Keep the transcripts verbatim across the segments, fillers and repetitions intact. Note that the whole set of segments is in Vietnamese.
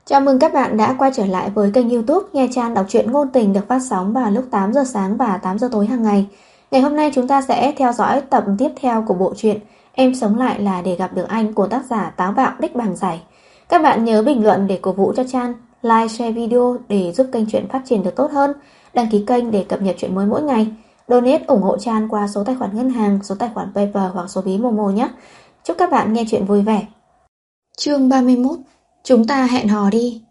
Chào mừng các bạn đã quay trở lại với kênh YouTube Nha Trang đọc truyện ngôn tình được phát sóng vào lúc tám giờ sáng và tám giờ tối hàng ngày. Ngày hôm nay chúng ta sẽ theo dõi tập tiếp theo của bộ truyện Em sống lại là để gặp được anh của tác giả Táo Bạo Đích Bàng Giải. Các bạn nhớ bình luận để cổ vũ cho Trang, like, share video để giúp kênh truyện phát triển được tốt hơn, đăng ký kênh để cập nhật truyện mới mỗi ngày, donate ủng hộ Trang qua số tài khoản ngân hàng, số tài khoản PayPal hoặc số ví Momo nhé. Chúc các bạn nghe truyện vui vẻ. Chương ba mươi mốt. Chúng ta hẹn hò đi.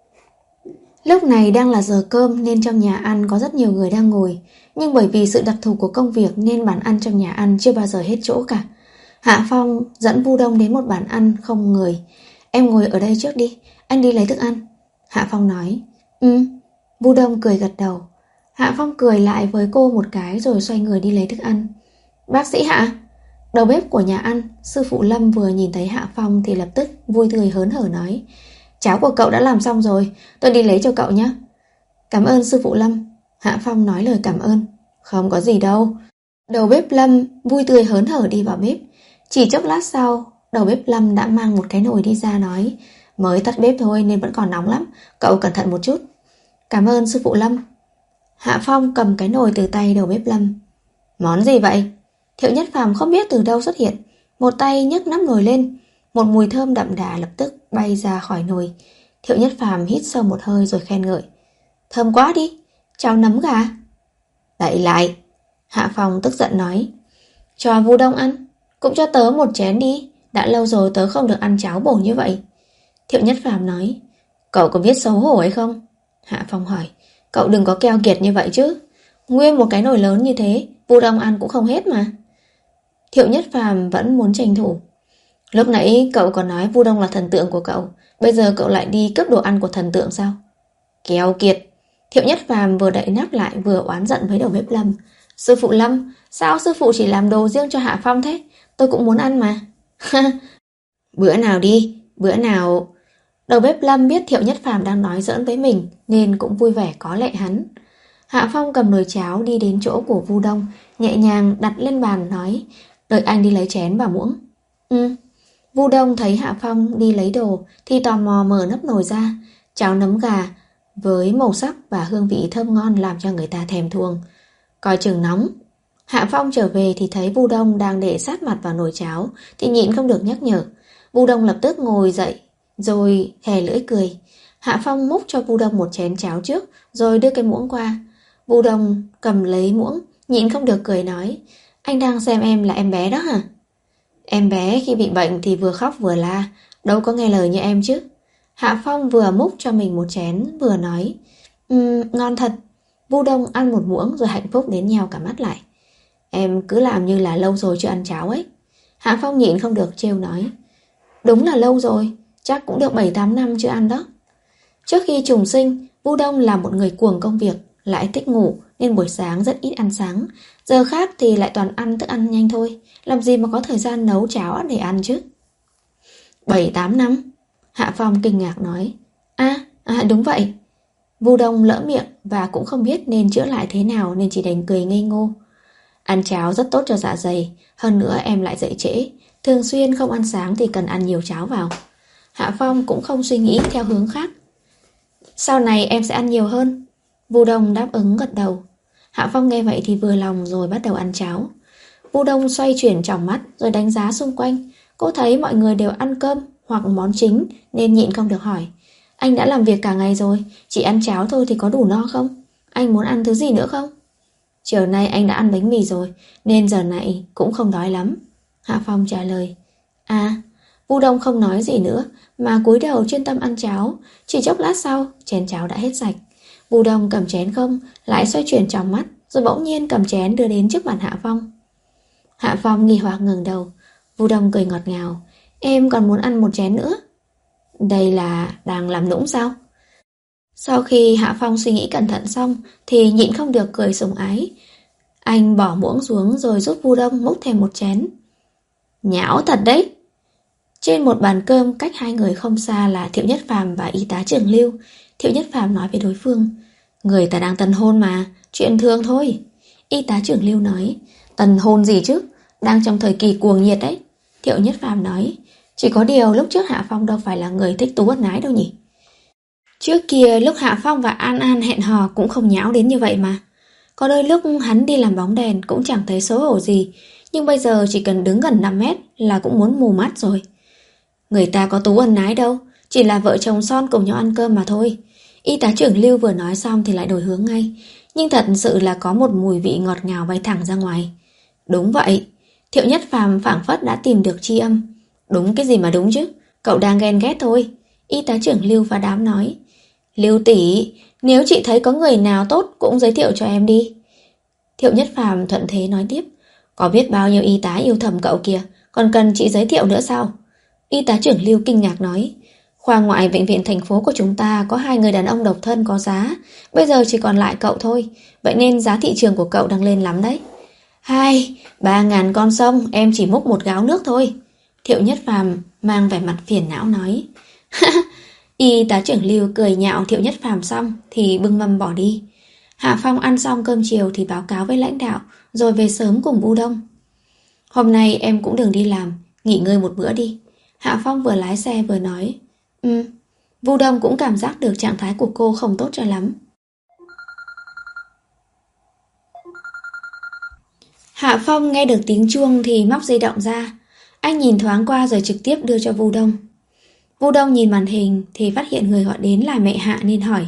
Lúc này đang là giờ cơm nên trong nhà ăn có rất nhiều người đang ngồi, nhưng bởi vì sự đặc thù của công việc nên bàn ăn trong nhà ăn chưa bao giờ hết chỗ cả. Hạ Phong dẫn Vu Đông đến một bàn ăn không người. Em ngồi ở đây trước đi, anh đi lấy thức ăn. Hạ Phong nói. Ừ. Vu Đông cười gật đầu. Hạ Phong cười lại với cô một cái rồi xoay người đi lấy thức ăn. Bác sĩ Hạ. Đầu bếp của nhà ăn, sư phụ Lâm vừa nhìn thấy Hạ Phong thì lập tức vui tươi hớn hở nói. Cháo của cậu đã làm xong rồi, tôi đi lấy cho cậu nhé. Cảm ơn sư phụ Lâm. Hạ Phong nói lời cảm ơn. Không có gì đâu. Đầu bếp Lâm vui tươi hớn hở đi vào bếp. Chỉ chốc lát sau, đầu bếp Lâm đã mang một cái nồi đi ra nói. Mới tắt bếp thôi nên vẫn còn nóng lắm, cậu cẩn thận một chút. Cảm ơn sư phụ Lâm. Hạ Phong cầm cái nồi từ tay đầu bếp Lâm. Món gì vậy? Thiệu Nhất Phàm không biết từ đâu xuất hiện, một tay nhấc nắp nồi lên. Một mùi thơm đậm đà lập tức bay ra khỏi nồi. Thiệu Nhất Phàm hít sâu một hơi rồi khen ngợi. Thơm quá đi, cháo nấm gà. Đậy lại. Hạ Phong tức giận nói. Cho Vu Đông ăn, cũng cho tớ một chén đi, đã lâu rồi tớ không được ăn cháo bổ như vậy. Thiệu Nhất Phàm nói. Cậu có biết xấu hổ hay không? Hạ Phong hỏi. Cậu đừng có keo kiệt như vậy chứ. Nguyên một cái nồi lớn như thế, Vu Đông ăn cũng không hết mà. Thiệu Nhất Phàm vẫn muốn tranh thủ. Lúc nãy cậu còn nói Vu Đông là thần tượng của cậu, bây giờ cậu lại đi cướp đồ ăn của thần tượng sao? Keo kiệt. Thiệu Nhất Phàm vừa đậy nắp lại vừa oán giận với đầu bếp Lâm. Sư phụ Lâm, sao sư phụ chỉ làm đồ riêng cho Hạ Phong thế? Tôi cũng muốn ăn mà. Bữa nào đi, bữa nào. Đầu bếp Lâm biết Thiệu Nhất Phàm đang nói giỡn với mình nên cũng vui vẻ có lệ hắn. Hạ Phong cầm nồi cháo đi đến chỗ của Vu Đông, nhẹ nhàng đặt lên bàn nói. Đợi anh đi lấy chén và muỗng. Ừ. Vu Đông thấy Hạ Phong đi lấy đồ thì tò mò mở nắp nồi ra. Cháo nấm gà với màu sắc và hương vị thơm ngon làm cho người ta thèm thuồng. Coi chừng nóng. Hạ Phong trở về thì thấy Vu Đông đang để sát mặt vào nồi cháo thì nhịn không được nhắc nhở. Vu Đông lập tức ngồi dậy rồi thè lưỡi cười. Hạ Phong múc cho Vu Đông một chén cháo trước rồi đưa cái muỗng qua. Vu Đông cầm lấy muỗng, nhịn không được cười nói. Anh đang xem em là em bé đó hả? Em bé khi bị bệnh thì vừa khóc vừa la, đâu có nghe lời như em chứ. Hạ Phong vừa múc cho mình một chén vừa nói. Um, ngon thật. Vu Đông ăn một muỗng rồi hạnh phúc đến nheo cả mắt lại. Em cứ làm như là lâu rồi chưa ăn cháo ấy. Hạ Phong nhịn không được trêu nói. Đúng là lâu rồi, chắc cũng được bảy tám năm chưa ăn đó. Trước khi trùng sinh, Vu Đông là một người cuồng công việc, lại thích ngủ nên buổi sáng rất ít ăn sáng. Giờ khác thì lại toàn ăn thức ăn nhanh thôi, làm gì mà có thời gian nấu cháo để ăn chứ. Bảy tám năm. Hạ Phong kinh ngạc nói. À, à đúng vậy. Vu Đông lỡ miệng và cũng không biết nên chữa lại thế nào nên chỉ đành cười ngây ngô. Ăn cháo rất tốt cho dạ dày, hơn nữa em lại dậy trễ, thường xuyên không ăn sáng thì cần ăn nhiều cháo vào. Hạ Phong cũng không suy nghĩ theo hướng khác. Sau này em sẽ ăn nhiều hơn. Vu Đông đáp ứng gật đầu. Hạ Phong nghe vậy thì vừa lòng rồi bắt đầu ăn cháo. Vu Đông xoay chuyển tròng mắt rồi đánh giá xung quanh. Cô thấy mọi người đều ăn cơm hoặc món chính nên nhịn không được hỏi. Anh đã làm việc cả ngày rồi, chỉ ăn cháo thôi thì có đủ no không? Anh muốn ăn thứ gì nữa không? Chiều nay anh đã ăn bánh mì rồi nên giờ này cũng không đói lắm. Hạ Phong trả lời. À, Vu Đông không nói gì nữa mà cúi đầu chuyên tâm ăn cháo. Chỉ chốc lát sau chén cháo đã hết sạch. Vu Đông cầm chén không, lại xoay chuyển trong mắt rồi bỗng nhiên cầm chén đưa đến trước mặt Hạ Phong. Hạ Phong nghi hoặc ngẩng đầu. Vu Đông cười ngọt ngào. Em còn muốn ăn một chén nữa. Đây là đang làm nũng sao? Sau khi Hạ Phong suy nghĩ cẩn thận xong thì nhịn không được cười sủng ái. Anh bỏ muỗng xuống rồi giúp Vu Đông múc thêm một chén. Nhão thật đấy. Trên một bàn cơm cách hai người không xa là Thiệu Nhất Phàm và y tá trưởng Lưu. Thiệu Nhất Phàm nói với đối phương. Người ta đang tân hôn mà, chuyện thường thôi. Y tá trưởng Lưu nói. Tân hôn gì chứ, đang trong thời kỳ cuồng nhiệt đấy. Thiệu Nhất Phàm nói. Chỉ có điều lúc trước Hạ Phong đâu phải là người thích tú ân ái đâu nhỉ. Trước kia lúc Hạ Phong và An An hẹn hò cũng không nhão đến như vậy mà. Có đôi lúc hắn đi làm bóng đèn cũng chẳng thấy xấu hổ gì, nhưng bây giờ chỉ cần đứng gần năm mét là cũng muốn mù mắt rồi. Người ta có tú ân ái đâu, chỉ là vợ chồng son cùng nhau ăn cơm mà thôi. Y tá trưởng Lưu vừa nói xong thì lại đổi hướng ngay, nhưng thật sự là có một mùi vị ngọt ngào bay thẳng ra ngoài. Đúng vậy, Thiệu Nhất Phàm phảng phất đã tìm được tri âm. Đúng cái gì mà đúng chứ, cậu đang ghen ghét thôi. Y tá trưởng Lưu và đám nói. Lưu tỷ, nếu chị thấy có người nào tốt cũng giới thiệu cho em đi. Thiệu Nhất Phàm thuận thế nói tiếp. Có biết bao nhiêu y tá yêu thầm cậu kìa, còn cần chị giới thiệu nữa sao? Y tá trưởng Lưu kinh ngạc nói. Khoa ngoại bệnh viện thành phố của chúng ta có hai người đàn ông độc thân có giá, bây giờ chỉ còn lại cậu thôi, vậy nên giá thị trường của cậu đang lên lắm đấy. Hai, ba ngàn con sông, em chỉ múc một gáo nước thôi. Thiệu Nhất Phàm mang vẻ mặt phiền não nói. Y tá trưởng Lưu cười nhạo Thiệu Nhất Phàm xong thì bưng mâm bỏ đi. Hạ Phong ăn xong cơm chiều thì báo cáo với lãnh đạo, rồi về sớm cùng Vu Đông. Hôm nay em cũng đừng đi làm, nghỉ ngơi một bữa đi. Hạ Phong vừa lái xe vừa nói. Ừ, Vu Đông cũng cảm giác được trạng thái của cô không tốt cho lắm. Hạ Phong nghe được tiếng chuông thì móc di động ra. Anh nhìn thoáng qua rồi trực tiếp đưa cho Vu Đông. Vu Đông nhìn màn hình thì phát hiện người gọi đến là mẹ Hạ nên hỏi.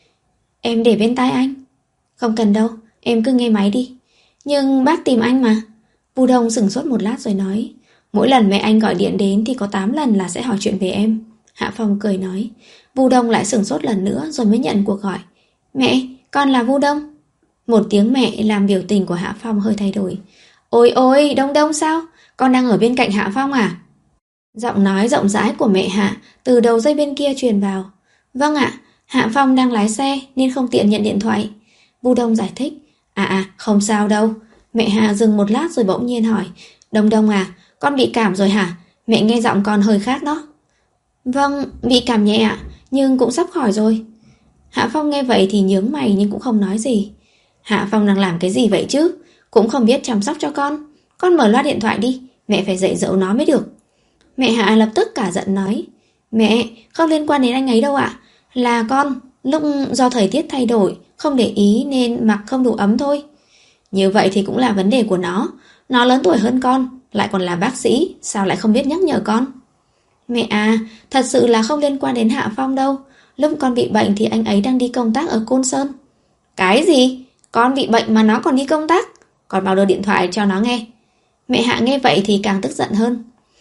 Em để bên tai anh. Không cần đâu, em cứ nghe máy đi. Nhưng bác tìm anh mà. Vu Đông sửng sốt một lát rồi nói. Mỗi lần mẹ anh gọi điện đến thì có tám lần là sẽ hỏi chuyện về em. Hạ Phong cười nói. Vu Đông lại sửng sốt lần nữa rồi mới nhận cuộc gọi. Mẹ, con là Vu Đông. Một tiếng mẹ làm biểu tình của Hạ Phong hơi thay đổi. Ôi ôi, Đông Đông sao? Con đang ở bên cạnh Hạ Phong à? Giọng nói rộng rãi của mẹ Hạ từ đầu dây bên kia truyền vào. Vâng ạ, Hạ Phong đang lái xe nên không tiện nhận điện thoại. Vu Đông giải thích. À à, không sao đâu. Mẹ Hạ dừng một lát rồi bỗng nhiên hỏi. Đông Đông à, con bị cảm rồi hả? Mẹ nghe giọng con hơi khác đó. Vâng, bị cảm nhẹ ạ, nhưng cũng sắp khỏi rồi. Hạ Phong nghe vậy thì nhướng mày nhưng cũng không nói gì. Hạ Phong đang làm cái gì vậy chứ? Cũng không biết chăm sóc cho con. Con mở loa điện thoại đi, mẹ phải dạy dỗ nó mới được. Mẹ Hạ lập tức cả giận nói. Mẹ, không liên quan đến anh ấy đâu ạ. Là con, lúc do thời tiết thay đổi, không để ý nên mặc không đủ ấm thôi. Như vậy thì cũng là vấn đề của nó. Nó lớn tuổi hơn con, lại còn là bác sĩ, sao lại không biết nhắc nhở con? Mẹ à, thật sự là không liên quan đến Hạ Phong đâu. Lúc con bị bệnh thì anh ấy đang đi công tác ở Côn Sơn. Cái gì? Con bị bệnh mà nó còn đi công tác? Con mau đưa điện thoại cho nó nghe. Mẹ Hạ nghe vậy thì càng tức giận hơn.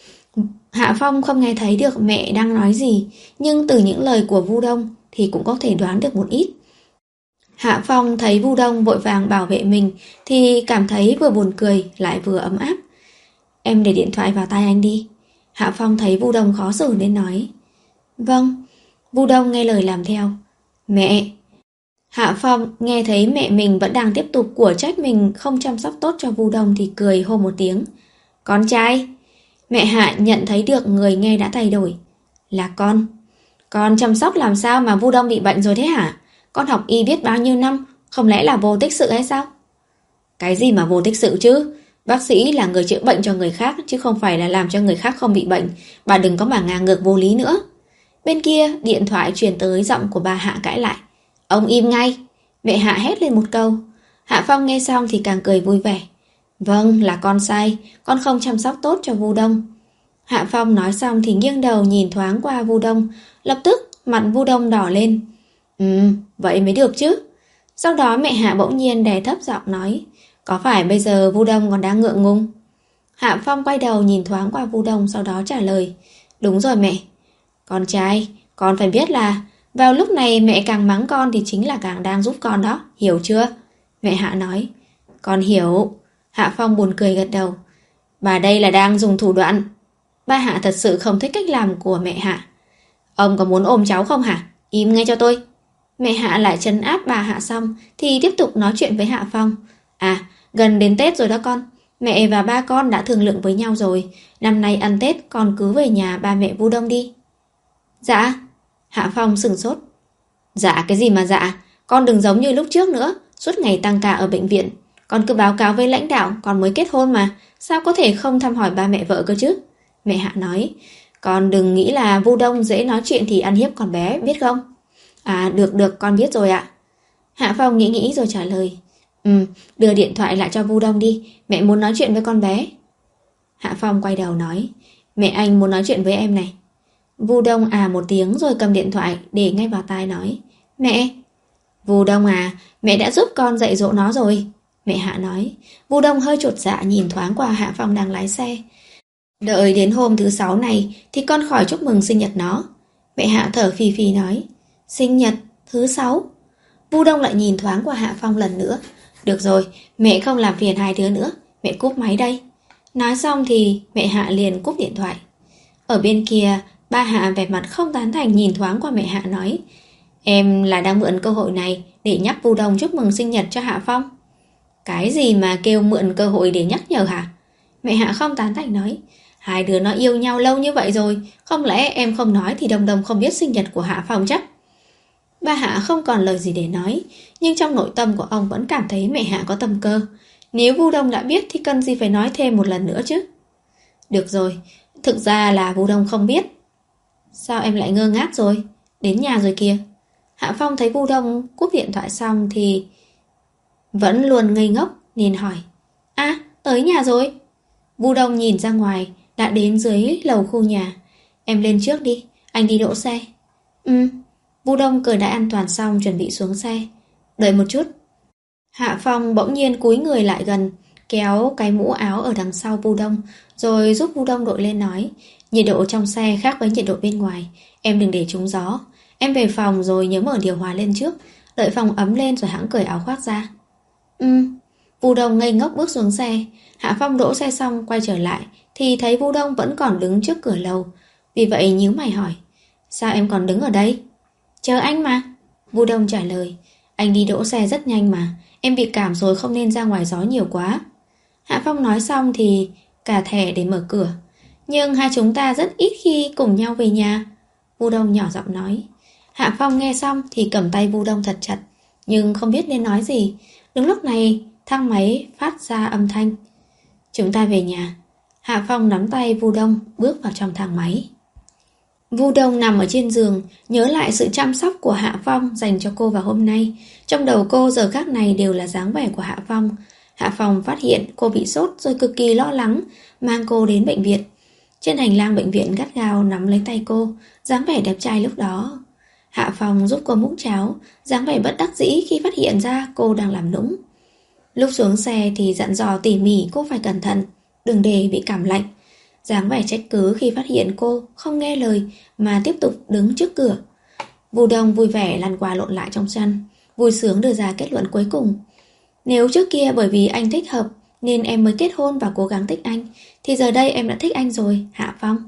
Hạ Phong không nghe thấy được mẹ đang nói gì, nhưng từ những lời của Vu Đông thì cũng có thể đoán được một ít. Hạ Phong thấy Vu Đông vội vàng bảo vệ mình thì cảm thấy vừa buồn cười lại vừa ấm áp. Em để điện thoại vào tai anh đi. Hạ Phong thấy Vu Đông khó xử nên nói. Vâng. Vu Đông nghe lời làm theo. Mẹ. Hạ Phong nghe thấy mẹ mình vẫn đang tiếp tục của trách mình không chăm sóc tốt cho Vu Đông thì cười hô một tiếng. Con trai. Mẹ Hạ nhận thấy được người nghe đã thay đổi. Là con. Con chăm sóc làm sao mà Vu Đông bị bệnh rồi thế hả? Con học y biết bao nhiêu năm, không lẽ là vô tích sự hay sao? Cái gì mà vô tích sự chứ? Bác sĩ là người chữa bệnh cho người khác chứ không phải là làm cho người khác không bị bệnh. Bà đừng có mà ngang ngược vô lý nữa. Bên kia điện thoại truyền tới giọng của bà Hạ cãi lại. Ông im ngay. Mẹ Hạ hét lên một câu. Hạ Phong nghe xong thì càng cười vui vẻ. Vâng, là con sai. Con không chăm sóc tốt cho Vu Đông. Hạ Phong nói xong thì nghiêng đầu nhìn thoáng qua Vu Đông. Lập tức mặt Vu Đông đỏ lên. Ừ, vậy mới được chứ. Sau đó mẹ Hạ bỗng nhiên đè thấp giọng nói. Có phải bây giờ Vu Đông còn đang ngượng ngùng? Hạ Phong quay đầu nhìn thoáng qua Vu Đông, sau đó trả lời. Đúng rồi mẹ. Con trai, con phải biết là vào lúc này mẹ càng mắng con thì chính là càng đang giúp con đó, hiểu chưa? Mẹ Hạ nói. Con hiểu. Hạ Phong buồn cười gật đầu. Bà đây là đang dùng thủ đoạn. Ba Hạ thật sự không thích cách làm của mẹ Hạ. Ông có muốn ôm cháu không hả? Im ngay cho tôi. Mẹ Hạ lại trấn áp bà Hạ xong thì tiếp tục nói chuyện với Hạ Phong. À, gần đến Tết rồi đó con. Mẹ và ba con đã thương lượng với nhau rồi. Năm nay ăn Tết con cứ về nhà ba mẹ Vu Đông đi. Dạ. Hạ Phong sửng sốt. Dạ cái gì mà dạ? Con đừng giống như lúc trước nữa, suốt ngày tăng ca ở bệnh viện. Con cứ báo cáo với lãnh đạo con mới kết hôn mà, sao có thể không thăm hỏi ba mẹ vợ cơ chứ? Mẹ Hạ nói. Con đừng nghĩ là Vu Đông dễ nói chuyện thì ăn hiếp con bé, biết không? À được được, con biết rồi ạ. Hạ Phong nghĩ nghĩ rồi trả lời. Ừ, đưa điện thoại lại cho Vu Đông đi, mẹ muốn nói chuyện với con bé. Hạ Phong quay đầu nói, mẹ anh muốn nói chuyện với em này. Vu Đông à một tiếng rồi cầm điện thoại để ngay vào tai nói, mẹ. Vu Đông à, mẹ đã giúp con dạy dỗ nó rồi, mẹ Hạ nói. Vu Đông hơi chột dạ nhìn thoáng qua Hạ Phong đang lái xe. Đợi đến hôm thứ sáu này thì con khỏi chúc mừng sinh nhật nó, mẹ Hạ thở phì phì nói. Sinh nhật thứ sáu? Vu Đông lại nhìn thoáng qua Hạ Phong lần nữa. Được rồi, mẹ không làm phiền hai đứa nữa, mẹ cúp máy đây. Nói xong thì mẹ Hạ liền cúp điện thoại. Ở bên kia, ba Hạ vẻ mặt không tán thành nhìn thoáng qua mẹ Hạ nói, em là đang mượn cơ hội này để nhắc Vu Đông chúc mừng sinh nhật cho Hạ Phong. Cái gì mà kêu mượn cơ hội để nhắc nhở hả? Mẹ Hạ không tán thành nói, hai đứa nó yêu nhau lâu như vậy rồi, không lẽ em không nói thì Đông Đông không biết sinh nhật của Hạ Phong chắc? Ba Hạ không còn lời gì để nói, nhưng trong nội tâm của ông vẫn cảm thấy mẹ Hạ có tâm cơ. Nếu Vu Đông đã biết thì cần gì phải nói thêm một lần nữa chứ? Được rồi, thực ra là Vu Đông không biết. Sao em lại ngơ ngác rồi? Đến nhà rồi kìa. Hạ Phong thấy Vu Đông cúp điện thoại xong thì vẫn luôn ngây ngốc nên hỏi, à, tới nhà rồi. Vu Đông nhìn ra ngoài, đã đến dưới lầu khu nhà. Em lên trước đi, anh đi đỗ xe. Ừ. Vu Đông cởi đai an toàn xong chuẩn bị xuống xe. Đợi một chút. Hạ Phong bỗng nhiên cúi người lại gần, kéo cái mũ áo ở đằng sau Vu Đông, rồi giúp Vu Đông đội lên nói, nhiệt độ trong xe khác với nhiệt độ bên ngoài, em đừng để trúng gió. Em về phòng rồi nhớ mở điều hòa lên trước, đợi phòng ấm lên rồi hãng cởi áo khoác ra. Ừ. Vu Đông ngây ngốc bước xuống xe. Hạ Phong đỗ xe xong quay trở lại thì thấy Vu Đông vẫn còn đứng trước cửa lầu. Vì vậy nhíu mày hỏi, sao em còn đứng ở đây? Chờ anh mà. Vu Đông trả lời, anh đi đỗ xe rất nhanh mà, em bị cảm rồi không nên ra ngoài gió nhiều quá. Hạ Phong nói xong thì cà thẻ để mở cửa. Nhưng hai chúng ta rất ít khi cùng nhau về nhà, Vu Đông nhỏ giọng nói. Hạ Phong nghe xong thì cầm tay Vu Đông thật chặt, nhưng không biết nên nói gì. Đúng lúc này thang máy phát ra âm thanh, chúng ta về nhà. Hạ Phong nắm tay Vu Đông bước vào trong thang máy. Vu Đông nằm ở trên giường, nhớ lại sự chăm sóc của Hạ Phong dành cho cô vào hôm nay. Trong đầu cô giờ khắc này đều là dáng vẻ của Hạ Phong. Hạ Phong phát hiện cô bị sốt rồi cực kỳ lo lắng, mang cô đến bệnh viện. Trên hành lang bệnh viện gắt gao nắm lấy tay cô, dáng vẻ đẹp trai lúc đó. Hạ Phong giúp cô múc cháo, dáng vẻ bất đắc dĩ khi phát hiện ra cô đang làm nũng. Lúc xuống xe thì dặn dò tỉ mỉ cô phải cẩn thận, đừng để bị cảm lạnh. Dáng vẻ trách cứ khi phát hiện cô không nghe lời mà tiếp tục đứng trước cửa. Vu Đông vui vẻ lăn qua lộn lại trong chăn, vui sướng đưa ra kết luận cuối cùng. Nếu trước kia bởi vì anh thích hợp nên em mới kết hôn và cố gắng thích anh, thì giờ đây em đã thích anh rồi, Hạ Phong.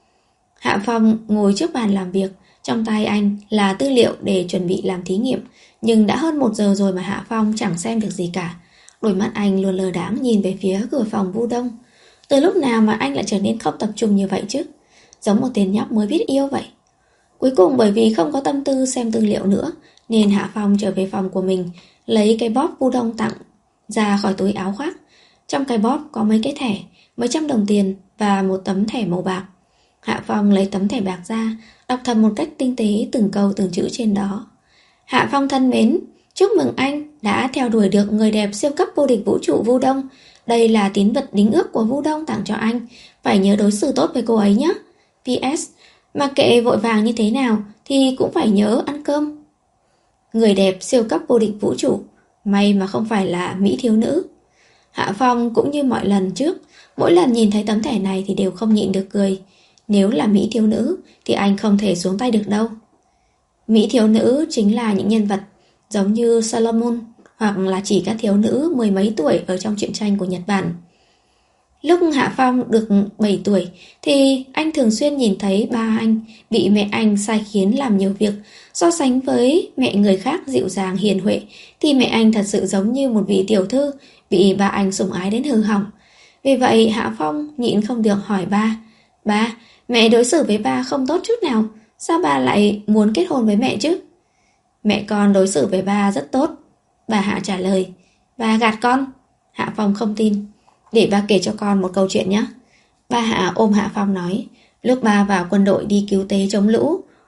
Hạ Phong ngồi trước bàn làm việc, trong tay anh là tư liệu để chuẩn bị làm thí nghiệm. Nhưng đã hơn một giờ rồi mà Hạ Phong chẳng xem được gì cả. Đôi mắt anh luôn lờ đãng nhìn về phía cửa phòng Vu Đông. Từ lúc nào mà anh lại trở nên không tập trung như vậy chứ? Giống một tên nhóc mới biết yêu vậy. Cuối cùng bởi vì không có tâm tư xem tư liệu nữa nên Hạ Phong trở về phòng của mình, lấy cái bóp Vu Đông tặng ra khỏi túi áo khoác. Trong cái bóp có mấy cái thẻ, mấy trăm đồng tiền và một tấm thẻ màu bạc. Hạ Phong lấy tấm thẻ bạc ra, đọc thầm một cách tinh tế từng câu từng chữ trên đó. Hạ Phong thân mến, chúc mừng anh đã theo đuổi được người đẹp siêu cấp vô địch vũ trụ Vu Đông. Đây là tín vật đính ước của Vu Đông tặng cho anh, phải nhớ đối xử tốt với cô ấy nhé. pê ét. Mặc kệ vội vàng như thế nào thì cũng phải nhớ ăn cơm. Người đẹp siêu cấp vô địch vũ trụ, may mà không phải là Mỹ thiếu nữ. Hạ Phong cũng như mọi lần trước, mỗi lần nhìn thấy tấm thẻ này thì đều không nhịn được cười. Nếu là Mỹ thiếu nữ thì anh không thể xuống tay được đâu. Mỹ thiếu nữ chính là những nhân vật giống như Solomon, hoặc là chỉ các thiếu nữ mười mấy tuổi ở trong truyện tranh của Nhật Bản. Lúc Hạ Phong được bảy tuổi thì anh thường xuyên nhìn thấy ba anh bị mẹ anh sai khiến làm nhiều việc. So sánh với mẹ người khác dịu dàng hiền huệ thì mẹ anh thật sự giống như một vị tiểu thư bị ba anh sủng ái đến hư hỏng. Vì vậy Hạ Phong nhịn không được hỏi ba, ba, mẹ đối xử với ba không tốt chút nào, sao ba lại muốn kết hôn với mẹ chứ? Mẹ con đối xử với ba rất tốt, bà Hạ trả lời. Ba gạt con. Hạ Phong không tin. Để ba kể cho con một câu chuyện nhé. Ba Hạ ôm Hạ Phong nói, lúc ba vào quân đội đi cứu tế chống lũ,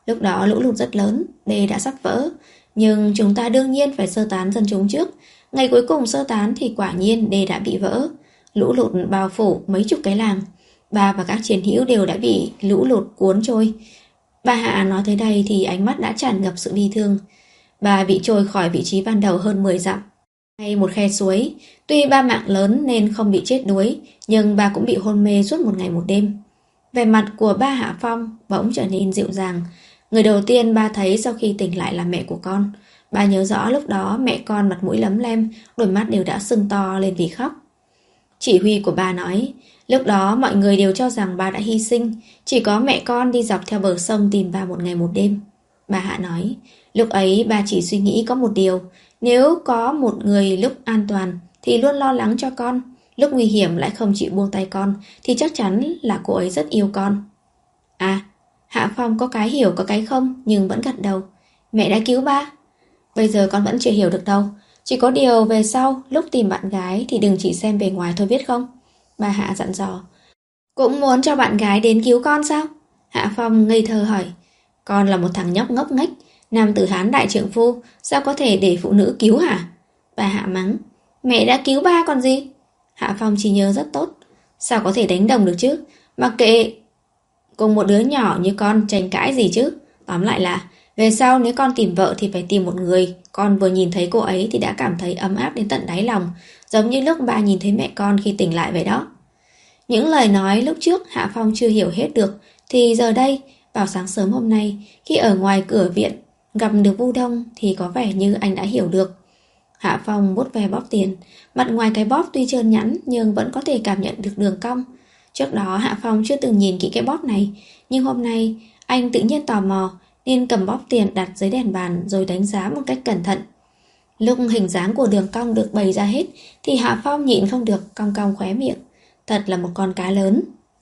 Lúc đó lũ lụt rất lớn, đê đã sắp vỡ. Nhưng chúng ta đương nhiên phải sơ tán dân chúng trước. Ngày cuối cùng sơ tán thì quả nhiên đê đã bị vỡ. Lũ lụt bao phủ mấy chục cái làng. Bà và các chiến hữu đều đã bị lũ lụt cuốn trôi. Bà Hạ nói tới đây thì ánh mắt đã tràn ngập sự bi thương. Bà bị trôi khỏi vị trí ban đầu hơn mười dặm. Hay một khe suối. Tuy ba mạng lớn nên không bị chết đuối, nhưng bà cũng bị hôn mê suốt một ngày một đêm. Vẻ mặt của ba Hạ Phong bỗng trở nên dịu dàng. Người đầu tiên ba thấy sau khi tỉnh lại là mẹ của con. Bà nhớ rõ lúc đó mẹ con mặt mũi lấm lem, đôi mắt đều đã sưng to lên vì khóc. Chỉ huy của bà nói, lúc đó mọi người đều cho rằng ba đã hy sinh, chỉ có mẹ con đi dọc theo bờ sông tìm ba một ngày một đêm. Bà Hạ nói, lúc ấy ba chỉ suy nghĩ có một điều, nếu có một người lúc an toàn thì luôn lo lắng cho con, lúc nguy hiểm lại không chịu buông tay con, thì chắc chắn là cô ấy rất yêu con. À, Hạ Phong có cái hiểu có cái không, nhưng vẫn gật đầu. Mẹ đã cứu ba. Bây giờ con vẫn chưa hiểu được đâu. Chỉ có điều về sau, lúc tìm bạn gái thì đừng chỉ xem bề ngoài thôi biết không? Bà Hạ dặn dò. Cũng muốn cho bạn gái đến cứu con sao? Hạ Phong ngây thơ hỏi. Con là một thằng nhóc ngốc nghếch, nam tử Hán đại trượng phu, sao có thể để phụ nữ cứu hả? Bà Hạ mắng. Mẹ đã cứu ba còn gì? Hạ Phong chỉ nhớ rất tốt. Sao có thể đánh đồng được chứ? Mặc kệ cùng một đứa nhỏ như con tranh cãi gì chứ? Tóm lại là về sau nếu con tìm vợ thì phải tìm một người con vừa nhìn thấy cô ấy thì đã cảm thấy ấm áp đến tận đáy lòng, giống như lúc ba nhìn thấy mẹ con khi tỉnh lại vậy đó. Những lời nói lúc trước Hạ Phong chưa hiểu hết được, thì giờ đây, vào sáng sớm hôm nay, khi ở ngoài cửa viện gặp được Vu Đông thì có vẻ như anh đã hiểu được. Hạ Phong vuốt ve bóp tiền, mặt ngoài cái bóp tuy trơn nhẵn nhưng vẫn có thể cảm nhận được đường cong. Trước đó Hạ Phong chưa từng nhìn kỹ cái bóp này, nhưng hôm nay anh tự nhiên tò mò nên cầm bóp tiền đặt dưới đèn bàn rồi đánh giá một cách cẩn thận. Lúc hình dáng của đường cong được bày ra hết thì Hạ Phong nhịn không được cong cong khóe miệng. Thật là một con cá lớn.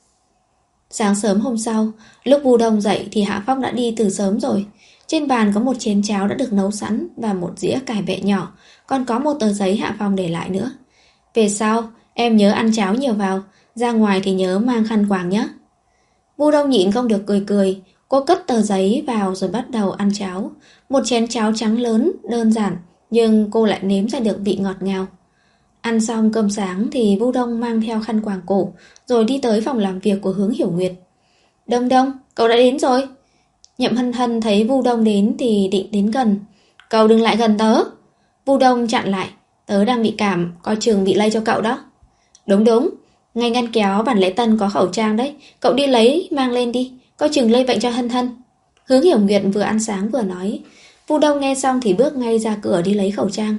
Sáng sớm hôm sau, lúc Vu Đông dậy thì Hạ Phong đã đi từ sớm rồi. Trên bàn có một chén cháo đã được nấu sẵn và một dĩa cải bẹ nhỏ, còn có một tờ giấy Hạ Phong để lại nữa. Về sau, em nhớ ăn cháo nhiều vào, ra ngoài thì nhớ mang khăn quàng nhé. Vu Đông nhịn không được cười cười. Cô cất tờ giấy vào rồi bắt đầu ăn cháo. Một chén cháo trắng lớn, đơn giản, nhưng cô lại nếm ra được vị ngọt ngào. Ăn xong cơm sáng thì Vu Đông mang theo khăn quàng cổ, rồi đi tới phòng làm việc của Hướng Hiểu Nguyệt. Đông Đông, cậu đã đến rồi. Nhậm Hân Hân thấy Vu Đông đến thì định đến gần. Cậu đừng lại gần tớ. Vu Đông chặn lại. Tớ đang bị cảm, coi chừng bị lây cho cậu đó. Đúng đúng, ngay ngăn kéo bản lễ tân có khẩu trang đấy. Cậu đi lấy, mang lên đi, coi chừng lây bệnh cho Hân Hân. Hướng Hiểu Nguyệt vừa ăn sáng vừa nói. Vu Đông nghe xong thì bước ngay ra cửa đi lấy khẩu trang.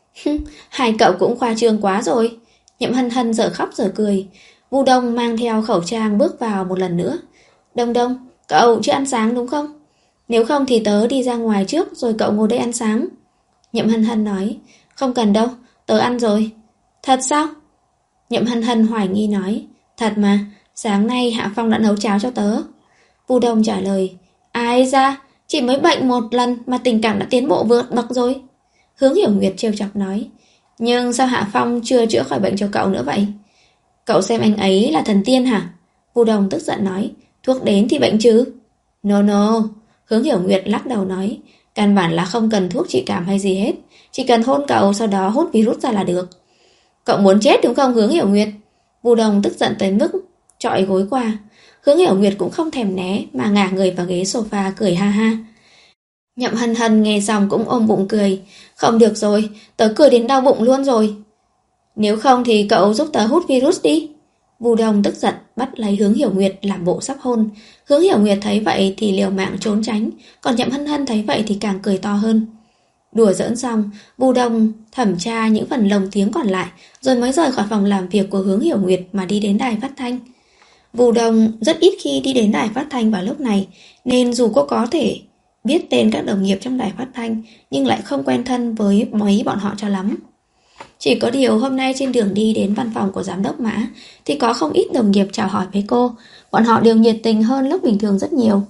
Hai cậu cũng khoa trương quá rồi. Nhậm Hân Hân dở khóc dở cười. Vu Đông mang theo khẩu trang bước vào một lần nữa. Đông Đông, cậu chưa ăn sáng đúng không? Nếu không thì tớ đi ra ngoài trước rồi cậu ngồi đây ăn sáng. Nhậm Hân Hân nói. Không cần đâu, tớ ăn rồi. Thật sao? Nhậm Hân Hân hoài nghi nói. Thật mà, sáng nay Hạ Phong đã nấu cháo cho tớ. Vu Đông trả lời. Ai ra, chỉ mới bệnh một lần mà tình cảm đã tiến bộ vượt bậc rồi. Hướng Hiểu Nguyệt trêu chọc nói. Nhưng sao Hạ Phong chưa chữa khỏi bệnh cho cậu nữa vậy? Cậu xem anh ấy là thần tiên hả? Vu Đông tức giận nói. Thuốc đến thì bệnh chứ? No no. Hướng Hiểu Nguyệt lắc đầu nói. Căn bản là không cần thuốc trị cảm hay gì hết, chỉ cần hôn cậu sau đó hút virus ra là được. Cậu muốn chết đúng không Hướng Hiểu Nguyệt? Vu Đông tức giận tới mức chọi gối qua. Hướng Hiểu Nguyệt cũng không thèm né mà ngả người vào ghế sofa cười ha ha. Nhậm Hân Hân nghe xong cũng ôm bụng cười. Không được rồi, tớ cười đến đau bụng luôn rồi. Nếu không thì cậu giúp tớ hút virus đi. Vu Đông tức giận bắt lấy Hướng Hiểu Nguyệt làm bộ sắp hôn. Hướng Hiểu Nguyệt thấy vậy thì liều mạng trốn tránh, còn Nhậm Hân Hân thấy vậy thì càng cười to hơn. Đùa giỡn xong, Vu Đông thẩm tra những phần lồng tiếng còn lại rồi mới rời khỏi phòng làm việc của Hướng Hiểu Nguyệt mà đi đến đài phát thanh. Vu Đông rất ít khi đi đến đài phát thanh vào lúc này, nên dù cô có thể biết tên các đồng nghiệp trong đài phát thanh nhưng lại không quen thân với mấy bọn họ cho lắm. Chỉ có điều hôm nay trên đường đi đến văn phòng của giám đốc Mã thì có không ít đồng nghiệp chào hỏi với cô. Bọn họ đều nhiệt tình hơn lúc bình thường rất nhiều.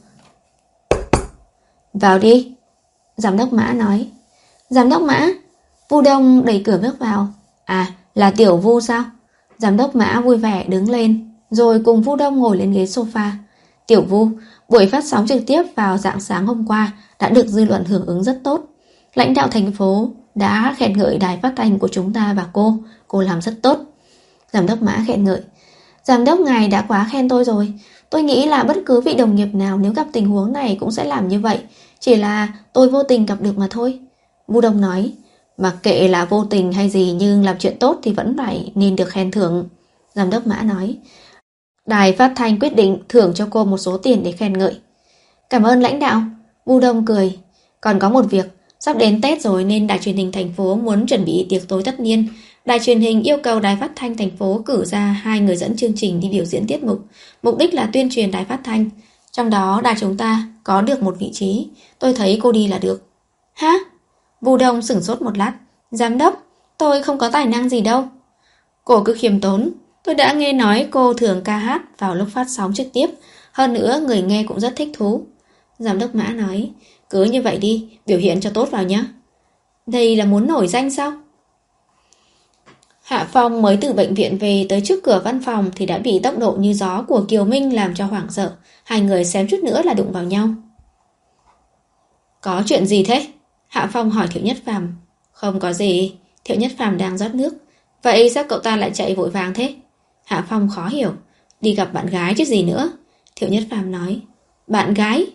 Vào đi, giám đốc Mã nói. Giám đốc Mã? Vu Đông đẩy cửa bước vào. À, là Tiểu Vu sao? Giám đốc Mã vui vẻ đứng lên rồi cùng Vu Đông ngồi lên ghế sofa. Tiểu Vu, buổi phát sóng trực tiếp vào rạng sáng hôm qua đã được dư luận hưởng ứng rất tốt. Lãnh đạo thành phố đã khen ngợi đài phát thanh của chúng ta và cô, cô làm rất tốt. Giám đốc Mã khen ngợi. Giám đốc ngài đã quá khen tôi rồi. Tôi nghĩ là bất cứ vị đồng nghiệp nào nếu gặp tình huống này cũng sẽ làm như vậy. Chỉ là tôi vô tình gặp được mà thôi. Vu Đông nói. Mặc kệ là vô tình hay gì nhưng làm chuyện tốt thì vẫn phải nên được khen thưởng. Giám đốc Mã nói. Đài phát thanh quyết định thưởng cho cô một số tiền để khen ngợi. Cảm ơn lãnh đạo. Vu Đông cười. Còn có một việc, sắp đến Tết rồi nên đài truyền hình thành phố muốn chuẩn bị tiệc tối tất niên. Đài truyền hình yêu cầu đài phát thanh thành phố cử ra hai người dẫn chương trình đi biểu diễn tiết mục. Mục đích là tuyên truyền đài phát thanh. Trong đó đài chúng ta có được một vị trí. Tôi thấy cô đi là được. Hả? Vu Đông sửng sốt một lát. Giám đốc, tôi không có tài năng gì đâu. Cô cứ khiêm tốn. Tôi đã nghe nói cô thường ca hát vào lúc phát sóng trực tiếp. Hơn nữa người nghe cũng rất thích thú. Giám đốc Mã nói. Cứ như vậy đi, biểu hiện cho tốt vào nhé. Đây là muốn nổi danh sao? Hạ Phong mới từ bệnh viện về tới trước cửa văn phòng thì đã bị tốc độ như gió của Kiều Minh làm cho hoảng sợ. Hai người xém chút nữa là đụng vào nhau. Có chuyện gì thế? Hạ Phong hỏi Thiệu Nhất Phàm. Không có gì, Thiệu Nhất Phàm đang rót nước. Vậy sao cậu ta lại chạy vội vàng thế? Hạ Phong khó hiểu. Đi gặp bạn gái chứ gì nữa. Thiệu Nhất Phàm nói. Bạn gái?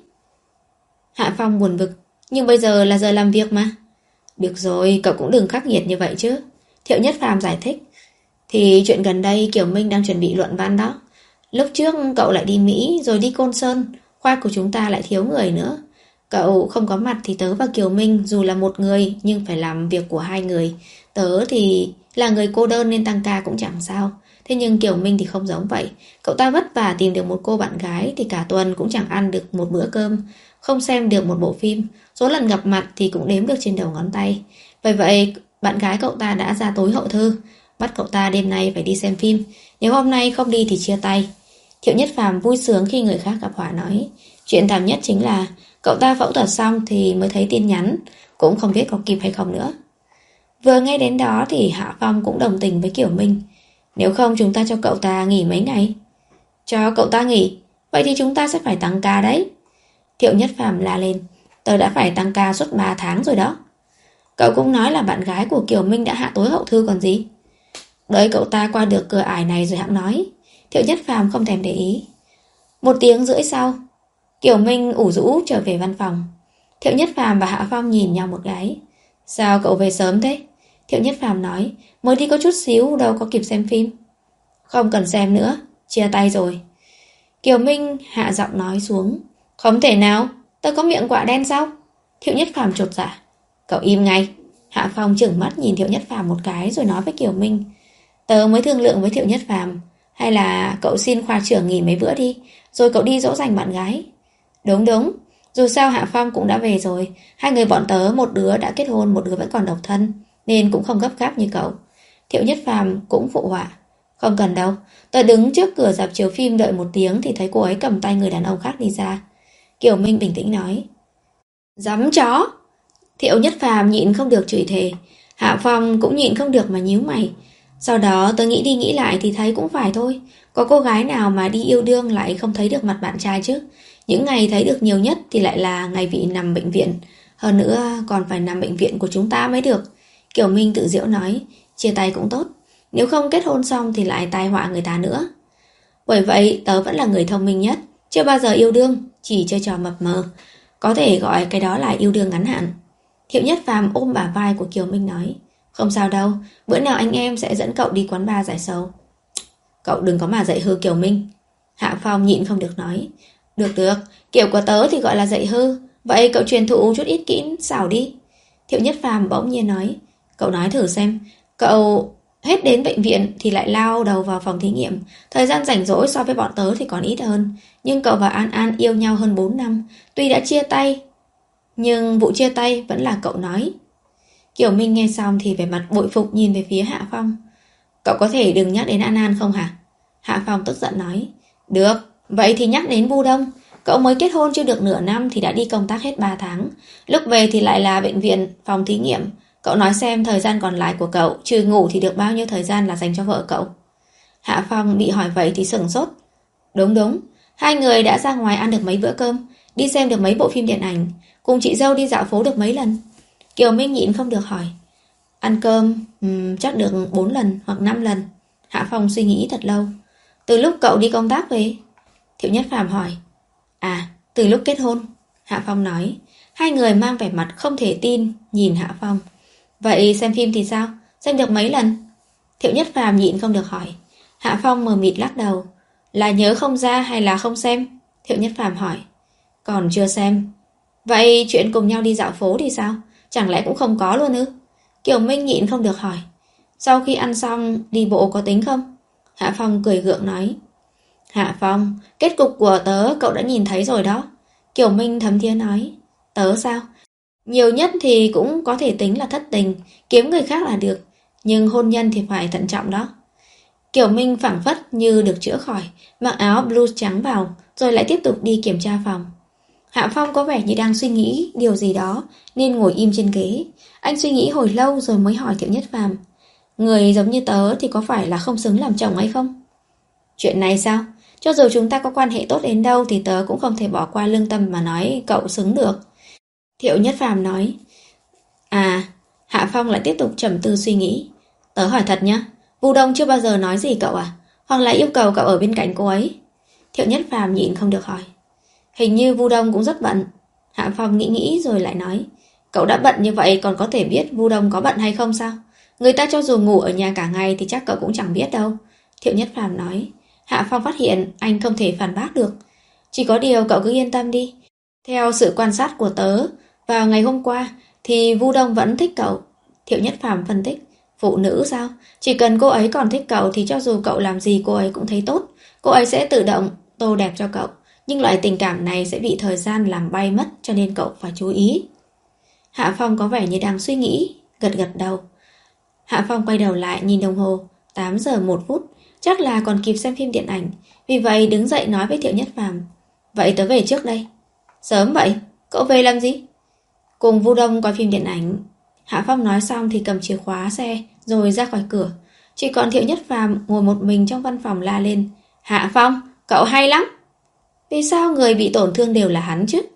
Hạ Phong buồn bực. Nhưng bây giờ là giờ làm việc mà. Được rồi, cậu cũng đừng khắc nghiệt như vậy chứ. Thiệu Nhất Phàm giải thích. Thì chuyện gần đây Kiều Minh đang chuẩn bị luận văn đó. Lúc trước cậu lại đi Mỹ rồi đi Côn Sơn. Khoa của chúng ta lại thiếu người nữa. Cậu không có mặt thì tớ và Kiều Minh dù là một người nhưng phải làm việc của hai người. Tớ thì là người cô đơn nên tăng ca cũng chẳng sao. Thế nhưng Kiều Minh thì không giống vậy. Cậu ta vất vả tìm được một cô bạn gái thì cả tuần cũng chẳng ăn được một bữa cơm, không xem được một bộ phim. Số lần gặp mặt thì cũng đếm được trên đầu ngón tay. Vậy vậy bạn gái cậu ta đã ra tối hậu thư, bắt cậu ta đêm nay phải đi xem phim. Nếu hôm nay không đi thì chia tay. Thiệu Nhất Phàm vui sướng khi người khác gặp họa nói. Chuyện thảm nhất chính là cậu ta phẫu thuật xong thì mới thấy tin nhắn, cũng không biết có kịp hay không nữa. Vừa nghe đến đó thì Hạ Phong cũng đồng tình với Kiều Minh. Nếu không chúng ta cho cậu ta nghỉ mấy ngày. Cho cậu ta nghỉ? Vậy thì chúng ta sẽ phải tăng ca đấy. Thiệu Nhất Phàm la lên. Tớ đã phải tăng ca suốt ba tháng rồi đó. Cậu cũng nói là bạn gái của Kiều Minh đã hạ tối hậu thư còn gì. Đợi cậu ta qua được cửa ải này rồi hãng nói. Thiệu Nhất Phàm không thèm để ý. Một tiếng rưỡi sau, Kiều Minh ủ rũ trở về văn phòng. Thiệu Nhất Phàm và Hạ Phong nhìn nhau một cái. Sao cậu về sớm thế? Thiệu Nhất Phàm nói. Mới đi có chút xíu đâu có kịp xem phim. Không cần xem nữa, chia tay rồi. Kiều Minh hạ giọng nói xuống. Không thể nào, tớ có miệng quạ đen sao? Thiệu Nhất Phàm chột dạ. Cậu im ngay. Hạ Phong chừng mắt nhìn Thiệu Nhất Phàm một cái rồi nói với Kiều Minh. Tớ mới thương lượng với Thiệu Nhất Phàm. Hay là cậu xin khoa trưởng nghỉ mấy bữa đi, rồi cậu đi dỗ dành bạn gái. Đúng đúng, dù sao Hạ Phong cũng đã về rồi. Hai người bọn tớ một đứa đã kết hôn, một đứa vẫn còn độc thân, nên cũng không gấp gáp như cậu. Thiệu Nhất Phàm cũng phụ họa. Không cần đâu, tớ đứng trước cửa rạp chiếu phim đợi một tiếng thì thấy cô ấy cầm tay người đàn ông khác đi ra. Kiều Minh bình tĩnh nói. Dám chó. Thiệu Nhất Phàm nhịn không được chửi thề. Hạ Phong cũng nhịn không được mà nhíu mày. Sau đó tớ nghĩ đi nghĩ lại thì thấy cũng phải thôi. Có cô gái nào mà đi yêu đương lại không thấy được mặt bạn trai chứ. Những ngày thấy được nhiều nhất thì lại là ngày bị nằm bệnh viện. Hơn nữa còn phải nằm bệnh viện của chúng ta mới được. Kiều Minh tự giễu nói. Chia tay cũng tốt. Nếu không kết hôn xong thì lại tai họa người ta nữa. Bởi vậy tớ vẫn là người thông minh nhất. Chưa bao giờ yêu đương, chỉ chơi trò mập mờ. Có thể gọi cái đó là yêu đương ngắn hạn. Thiệu Nhất Phàm ôm bả vai của Kiều Minh nói. Không sao đâu, bữa nào anh em sẽ dẫn cậu đi quán bar giải sầu. Cậu đừng có mà dạy hư Kiều Minh. Hạ Phong nhịn không được nói. Được được, kiểu của tớ thì gọi là dạy hư. Vậy cậu truyền thụ chút ít kỹ xảo đi. Thiệu Nhất Phàm bỗng nhiên nói. Cậu nói thử xem. Cậu hết đến bệnh viện thì lại lao đầu vào phòng thí nghiệm. Thời gian rảnh rỗi so với bọn tớ thì còn ít hơn. Nhưng cậu và An An yêu nhau hơn bốn năm. Tuy đã chia tay, nhưng vụ chia tay vẫn là cậu nói. Kiều Minh nghe xong thì vẻ mặt bội phục nhìn về phía Hạ Phong. Cậu có thể đừng nhắc đến An An không hả? Hạ Phong tức giận nói. Được, vậy thì nhắc đến Vu Đông. Cậu mới kết hôn chưa được nửa năm thì đã đi công tác hết ba tháng. Lúc về thì lại là bệnh viện, phòng thí nghiệm. Cậu nói xem thời gian còn lại của cậu, trừ ngủ thì được bao nhiêu thời gian là dành cho vợ cậu? Hạ Phong bị hỏi vậy thì sửng sốt. Đúng đúng, Hai người đã ra ngoài ăn được mấy bữa cơm, đi xem được mấy bộ phim điện ảnh, cùng chị dâu đi dạo phố được mấy lần. Kiều Minh nhịn không được hỏi. Ăn cơm um, chắc được bốn lần hoặc năm lần. Hạ Phong suy nghĩ thật lâu. Từ lúc cậu đi công tác về? Thiệu Nhất Phàm hỏi. À, từ lúc kết hôn, Hạ Phong nói. Hai người mang vẻ mặt không thể tin nhìn Hạ Phong. Vậy xem phim thì sao? Xem được mấy lần? Thiệu Nhất Phàm nhịn không được hỏi. Hạ Phong mờ mịt lắc đầu. Là nhớ không ra hay là không xem? Thiệu Nhất Phàm hỏi. Còn chưa xem. Vậy chuyện cùng nhau đi dạo phố thì sao? Chẳng lẽ cũng không có luôn ư? Kiều Minh nhịn không được hỏi. Sau khi ăn xong đi bộ có tính không? Hạ Phong cười gượng nói. Hạ Phong, kết cục của tớ cậu đã nhìn thấy rồi đó. Kiều Minh thấm thía nói. Tớ sao? Nhiều nhất thì cũng có thể tính là thất tình, kiếm người khác là được. Nhưng hôn nhân thì phải thận trọng đó. Kiều Minh phảng phất như được chữa khỏi, mặc áo blue trắng vào, rồi lại tiếp tục đi kiểm tra phòng. Hạ Phong có vẻ như đang suy nghĩ điều gì đó, nên ngồi im trên ghế. Anh suy nghĩ hồi lâu rồi mới hỏi Thiệu Nhất Phàm. Người giống như tớ thì có phải là không xứng làm chồng hay không? Chuyện này sao? Cho dù chúng ta có quan hệ tốt đến đâu thì tớ cũng không thể bỏ qua lương tâm mà nói cậu xứng được. Thiệu Nhất Phàm nói. À, Hạ Phong lại tiếp tục trầm tư suy nghĩ. Tớ hỏi thật nhá, Vu Đông chưa bao giờ nói gì cậu à? Hoặc là yêu cầu cậu ở bên cạnh cô ấy? Thiệu Nhất Phàm nhịn không được hỏi. Hình như Vu Đông cũng rất bận. Hạ Phong nghĩ nghĩ rồi lại nói. Cậu đã bận như vậy còn có thể biết Vu Đông có bận hay không sao? Người ta cho dù ngủ ở nhà cả ngày thì chắc cậu cũng chẳng biết đâu. Thiệu Nhất Phàm nói. Hạ Phong phát hiện anh không thể phản bác được. Chỉ có điều cậu cứ yên tâm đi. Theo sự quan sát của tớ, vào ngày hôm qua thì Vu Đông vẫn thích cậu. Thiệu Nhất Phàm phân tích. Phụ nữ sao? Chỉ cần cô ấy còn thích cậu thì cho dù cậu làm gì cô ấy cũng thấy tốt. Cô ấy sẽ tự động tô đẹp cho cậu. Nhưng loại tình cảm này sẽ bị thời gian làm bay mất, cho nên cậu phải chú ý. Hạ Phong có vẻ như đang suy nghĩ, gật gật đầu. Hạ Phong quay đầu lại nhìn đồng hồ. Tám giờ một phút. Chắc là còn kịp xem phim điện ảnh. Vì vậy đứng dậy nói với Thiệu Nhất Phàm. Vậy tớ về trước đây. Sớm vậy? Cậu về làm gì? Cùng Vu Đông coi phim điện ảnh. Hạ Phong nói xong thì cầm chìa khóa xe rồi ra khỏi cửa. Chỉ còn Thiệu Nhất Phàm ngồi một mình trong văn phòng la lên. Hạ Phong, cậu hay lắm. Vì sao người bị tổn thương đều là hắn chứ?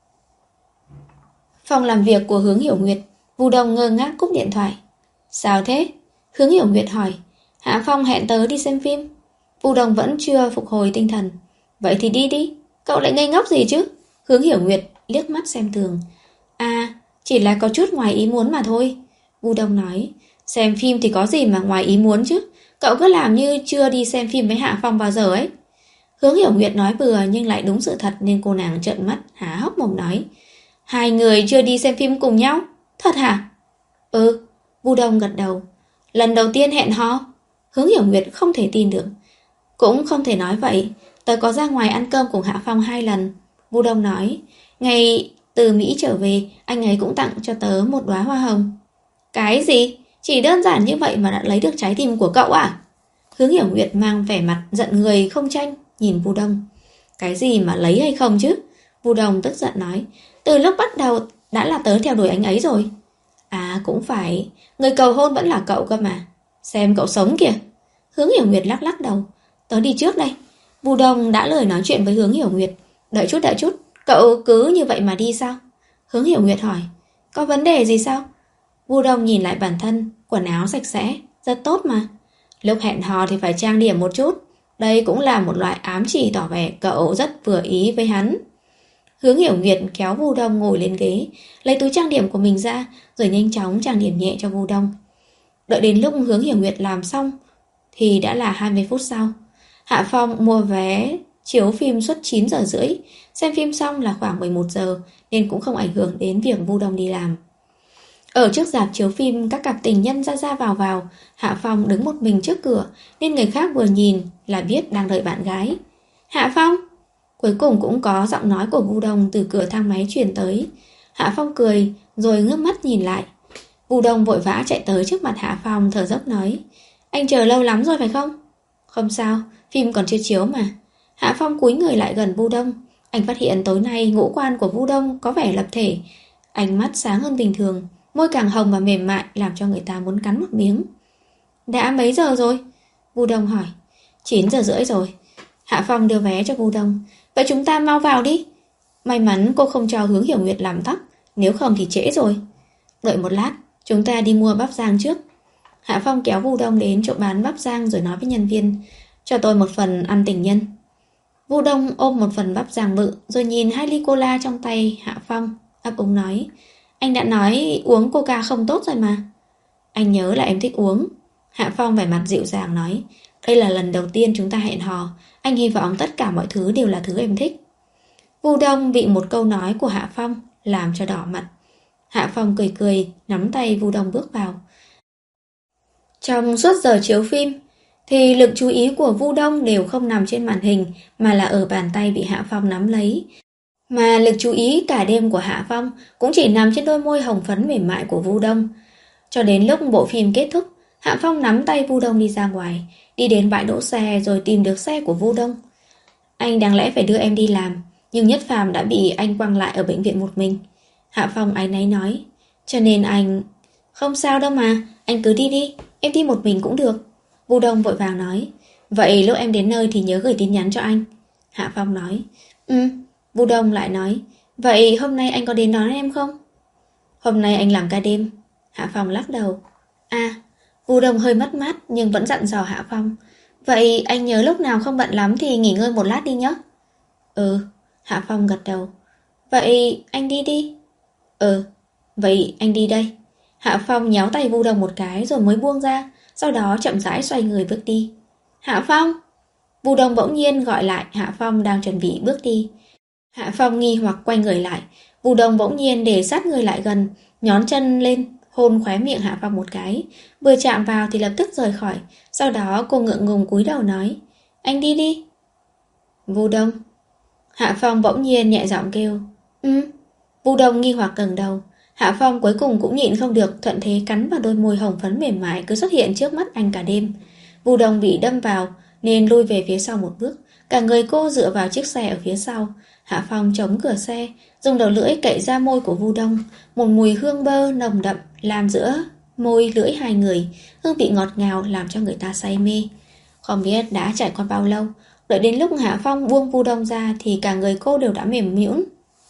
Phòng làm việc của Hướng Hiểu Nguyệt. Vu Đông ngơ ngác cúp điện thoại. Sao thế? Hướng Hiểu Nguyệt hỏi. Hạ Phong hẹn tớ đi xem phim. Vu Đông vẫn chưa phục hồi tinh thần. Vậy thì đi đi. Cậu lại ngây ngốc gì chứ? Hướng Hiểu Nguyệt liếc mắt xem thường. À, chỉ là có chút ngoài ý muốn mà thôi. Vu Đông nói. Xem phim thì có gì mà ngoài ý muốn chứ? Cậu cứ làm như chưa đi xem phim với Hạ Phong bao giờ ấy. Hướng Hiểu Nguyệt nói bừa nhưng lại đúng sự thật nên cô nàng trợn mắt há hốc mồm nói. Hai người chưa đi xem phim cùng nhau? Thật hả? Ừ, Vu Đông gật đầu. Lần đầu tiên hẹn hò? Hướng Hiểu Nguyệt không thể tin được. Cũng không thể nói vậy. Tớ có ra ngoài ăn cơm cùng Hạ Phong hai lần. Vu Đông nói. Ngày từ Mỹ trở về, anh ấy cũng tặng cho tớ một đóa hoa hồng. Cái gì? Chỉ đơn giản như vậy mà đã lấy được trái tim của cậu à? Hướng Hiểu Nguyệt mang vẻ mặt giận người không tranh nhìn Vu Đông. Cái gì mà lấy hay không chứ? Vu Đông tức giận nói. Từ lúc bắt đầu đã là tớ theo đuổi anh ấy rồi. À cũng phải. Người cầu hôn vẫn là cậu cơ mà. Xem cậu sống kìa. Hướng Hiểu Nguyệt lắc lắc đầu. Tớ đi trước đây. Vu Đông đã lời nói chuyện với Hướng Hiểu Nguyệt. Đợi chút đợi chút. Cậu cứ như vậy mà đi sao? Hướng Hiểu Nguyệt hỏi. Có vấn đề gì sao? Vu Đông nhìn lại bản thân. Quần áo sạch sẽ. Rất tốt mà. Lúc hẹn hò thì phải trang điểm một chút. Đây cũng là một loại ám chỉ tỏ vẻ cậu rất vừa ý với hắn. Hướng Hiểu Nguyệt kéo Vu Đông ngồi lên ghế, lấy túi trang điểm của mình ra, rồi nhanh chóng trang điểm nhẹ cho Vu Đông. Đợi đến lúc Hướng Hiểu Nguyệt làm xong, thì đã là hai mươi phút sau. Hạ Phong mua vé chiếu phim suốt chín giờ rưỡi, xem phim xong là khoảng mười một giờ, nên cũng không ảnh hưởng đến việc Vu Đông đi làm. Ở trước rạp chiếu phim, các cặp tình nhân ra ra vào vào, Hạ Phong đứng một mình trước cửa, nên người khác vừa nhìn là biết đang đợi bạn gái. Hạ Phong! Cuối cùng cũng có giọng nói của Vu Đông từ cửa thang máy truyền tới. Hạ Phong cười, rồi ngước mắt nhìn lại. Vu Đông vội vã chạy tới trước mặt Hạ Phong thở dốc nói. Anh chờ lâu lắm rồi phải không? Không sao, phim còn chưa chiếu mà. Hạ Phong cúi người lại gần Vu Đông. Anh phát hiện tối nay ngũ quan của Vu Đông có vẻ lập thể. Ánh mắt sáng hơn bình thường, môi càng hồng và mềm mại làm cho người ta muốn cắn một miếng. Đã mấy giờ rồi? Vu Đông hỏi. chín giờ rưỡi rồi. Hạ Phong đưa vé cho Vu Đông. Vậy chúng ta mau vào đi. May mắn cô không cho Hướng Hiểu Nguyệt làm tóc, nếu không thì trễ rồi. Đợi một lát, chúng ta đi mua bắp rang trước. Hạ Phong kéo Vu Đông đến chỗ bán bắp rang rồi nói với nhân viên, cho tôi một phần ăn tình nhân. Vu Đông ôm một phần bắp rang bự rồi nhìn hai ly cola trong tay Hạ Phong, ấp úng nói, anh đã nói uống coca không tốt rồi mà. Anh nhớ là em thích uống. Hạ Phong vẻ mặt dịu dàng nói, đây là lần đầu tiên chúng ta hẹn hò, anh hy vọng tất cả mọi thứ đều là thứ em thích. Vu Đông bị một câu nói của Hạ Phong làm cho đỏ mặt. Hạ Phong cười cười, nắm tay Vu Đông bước vào. Trong suốt giờ chiếu phim thì lực chú ý của Vu Đông đều không nằm trên màn hình mà là ở bàn tay bị Hạ Phong nắm lấy. Mà lực chú ý cả đêm của Hạ Phong cũng chỉ nằm trên đôi môi hồng phấn mềm mại của Vu Đông. Cho đến lúc bộ phim kết thúc, Hạ Phong nắm tay Vu Đông đi ra ngoài, đi đến bãi đỗ xe rồi tìm được xe của Vu Đông. Anh đáng lẽ phải đưa em đi làm, nhưng Nhất Phàm đã bị anh quăng lại ở bệnh viện một mình. Hạ Phong áy náy nói, cho nên anh... Không sao đâu mà, anh cứ đi đi, em đi một mình cũng được. Vu Đông vội vàng nói, vậy lúc em đến nơi thì nhớ gửi tin nhắn cho anh. Hạ Phong nói, Ừ. Vu Đông lại nói, vậy hôm nay anh có đến đón em không? Hôm nay anh làm ca đêm. Hạ Phong lắc đầu. À, Vu Đông hơi mất mát nhưng vẫn dặn dò Hạ Phong, vậy anh nhớ lúc nào không bận lắm thì nghỉ ngơi một lát đi nhé. Ừ. Hạ Phong gật đầu. Vậy anh đi đi. Ừ. Vậy anh đi đây. Hạ Phong nhéo tay Vu Đông một cái rồi mới buông ra, sau đó chậm rãi xoay người bước đi. Hạ Phong! Vu Đông bỗng nhiên gọi lại Hạ Phong đang chuẩn bị bước đi. Hạ Phong nghi hoặc quay người lại. Vu Đông bỗng nhiên để sát người lại gần, nhón chân lên, hôn khóe miệng Hạ Phong một cái. Vừa chạm vào thì lập tức rời khỏi. Sau đó cô ngượng ngùng cúi đầu nói, anh đi đi. Vu Đông. Hạ Phong bỗng nhiên nhẹ giọng kêu, Ừ. Vu Đông nghi hoặc ngẩng đầu. Hạ Phong cuối cùng cũng nhịn không được, thuận thế cắn vào đôi môi hồng phấn mềm mại cứ xuất hiện trước mắt anh cả đêm. Vu Đông bị đâm vào nên lui về phía sau một bước, cả người cô dựa vào chiếc xe ở phía sau. Hạ Phong chống cửa xe, dùng đầu lưỡi cậy ra môi của Vu Đông. Một mùi hương bơ nồng đậm làm giữa môi lưỡi hai người, hương vị ngọt ngào làm cho người ta say mê. Không biết đã trải qua bao lâu, đợi đến lúc Hạ Phong buông Vu Đông ra thì cả người cô đều đã mềm nhũn.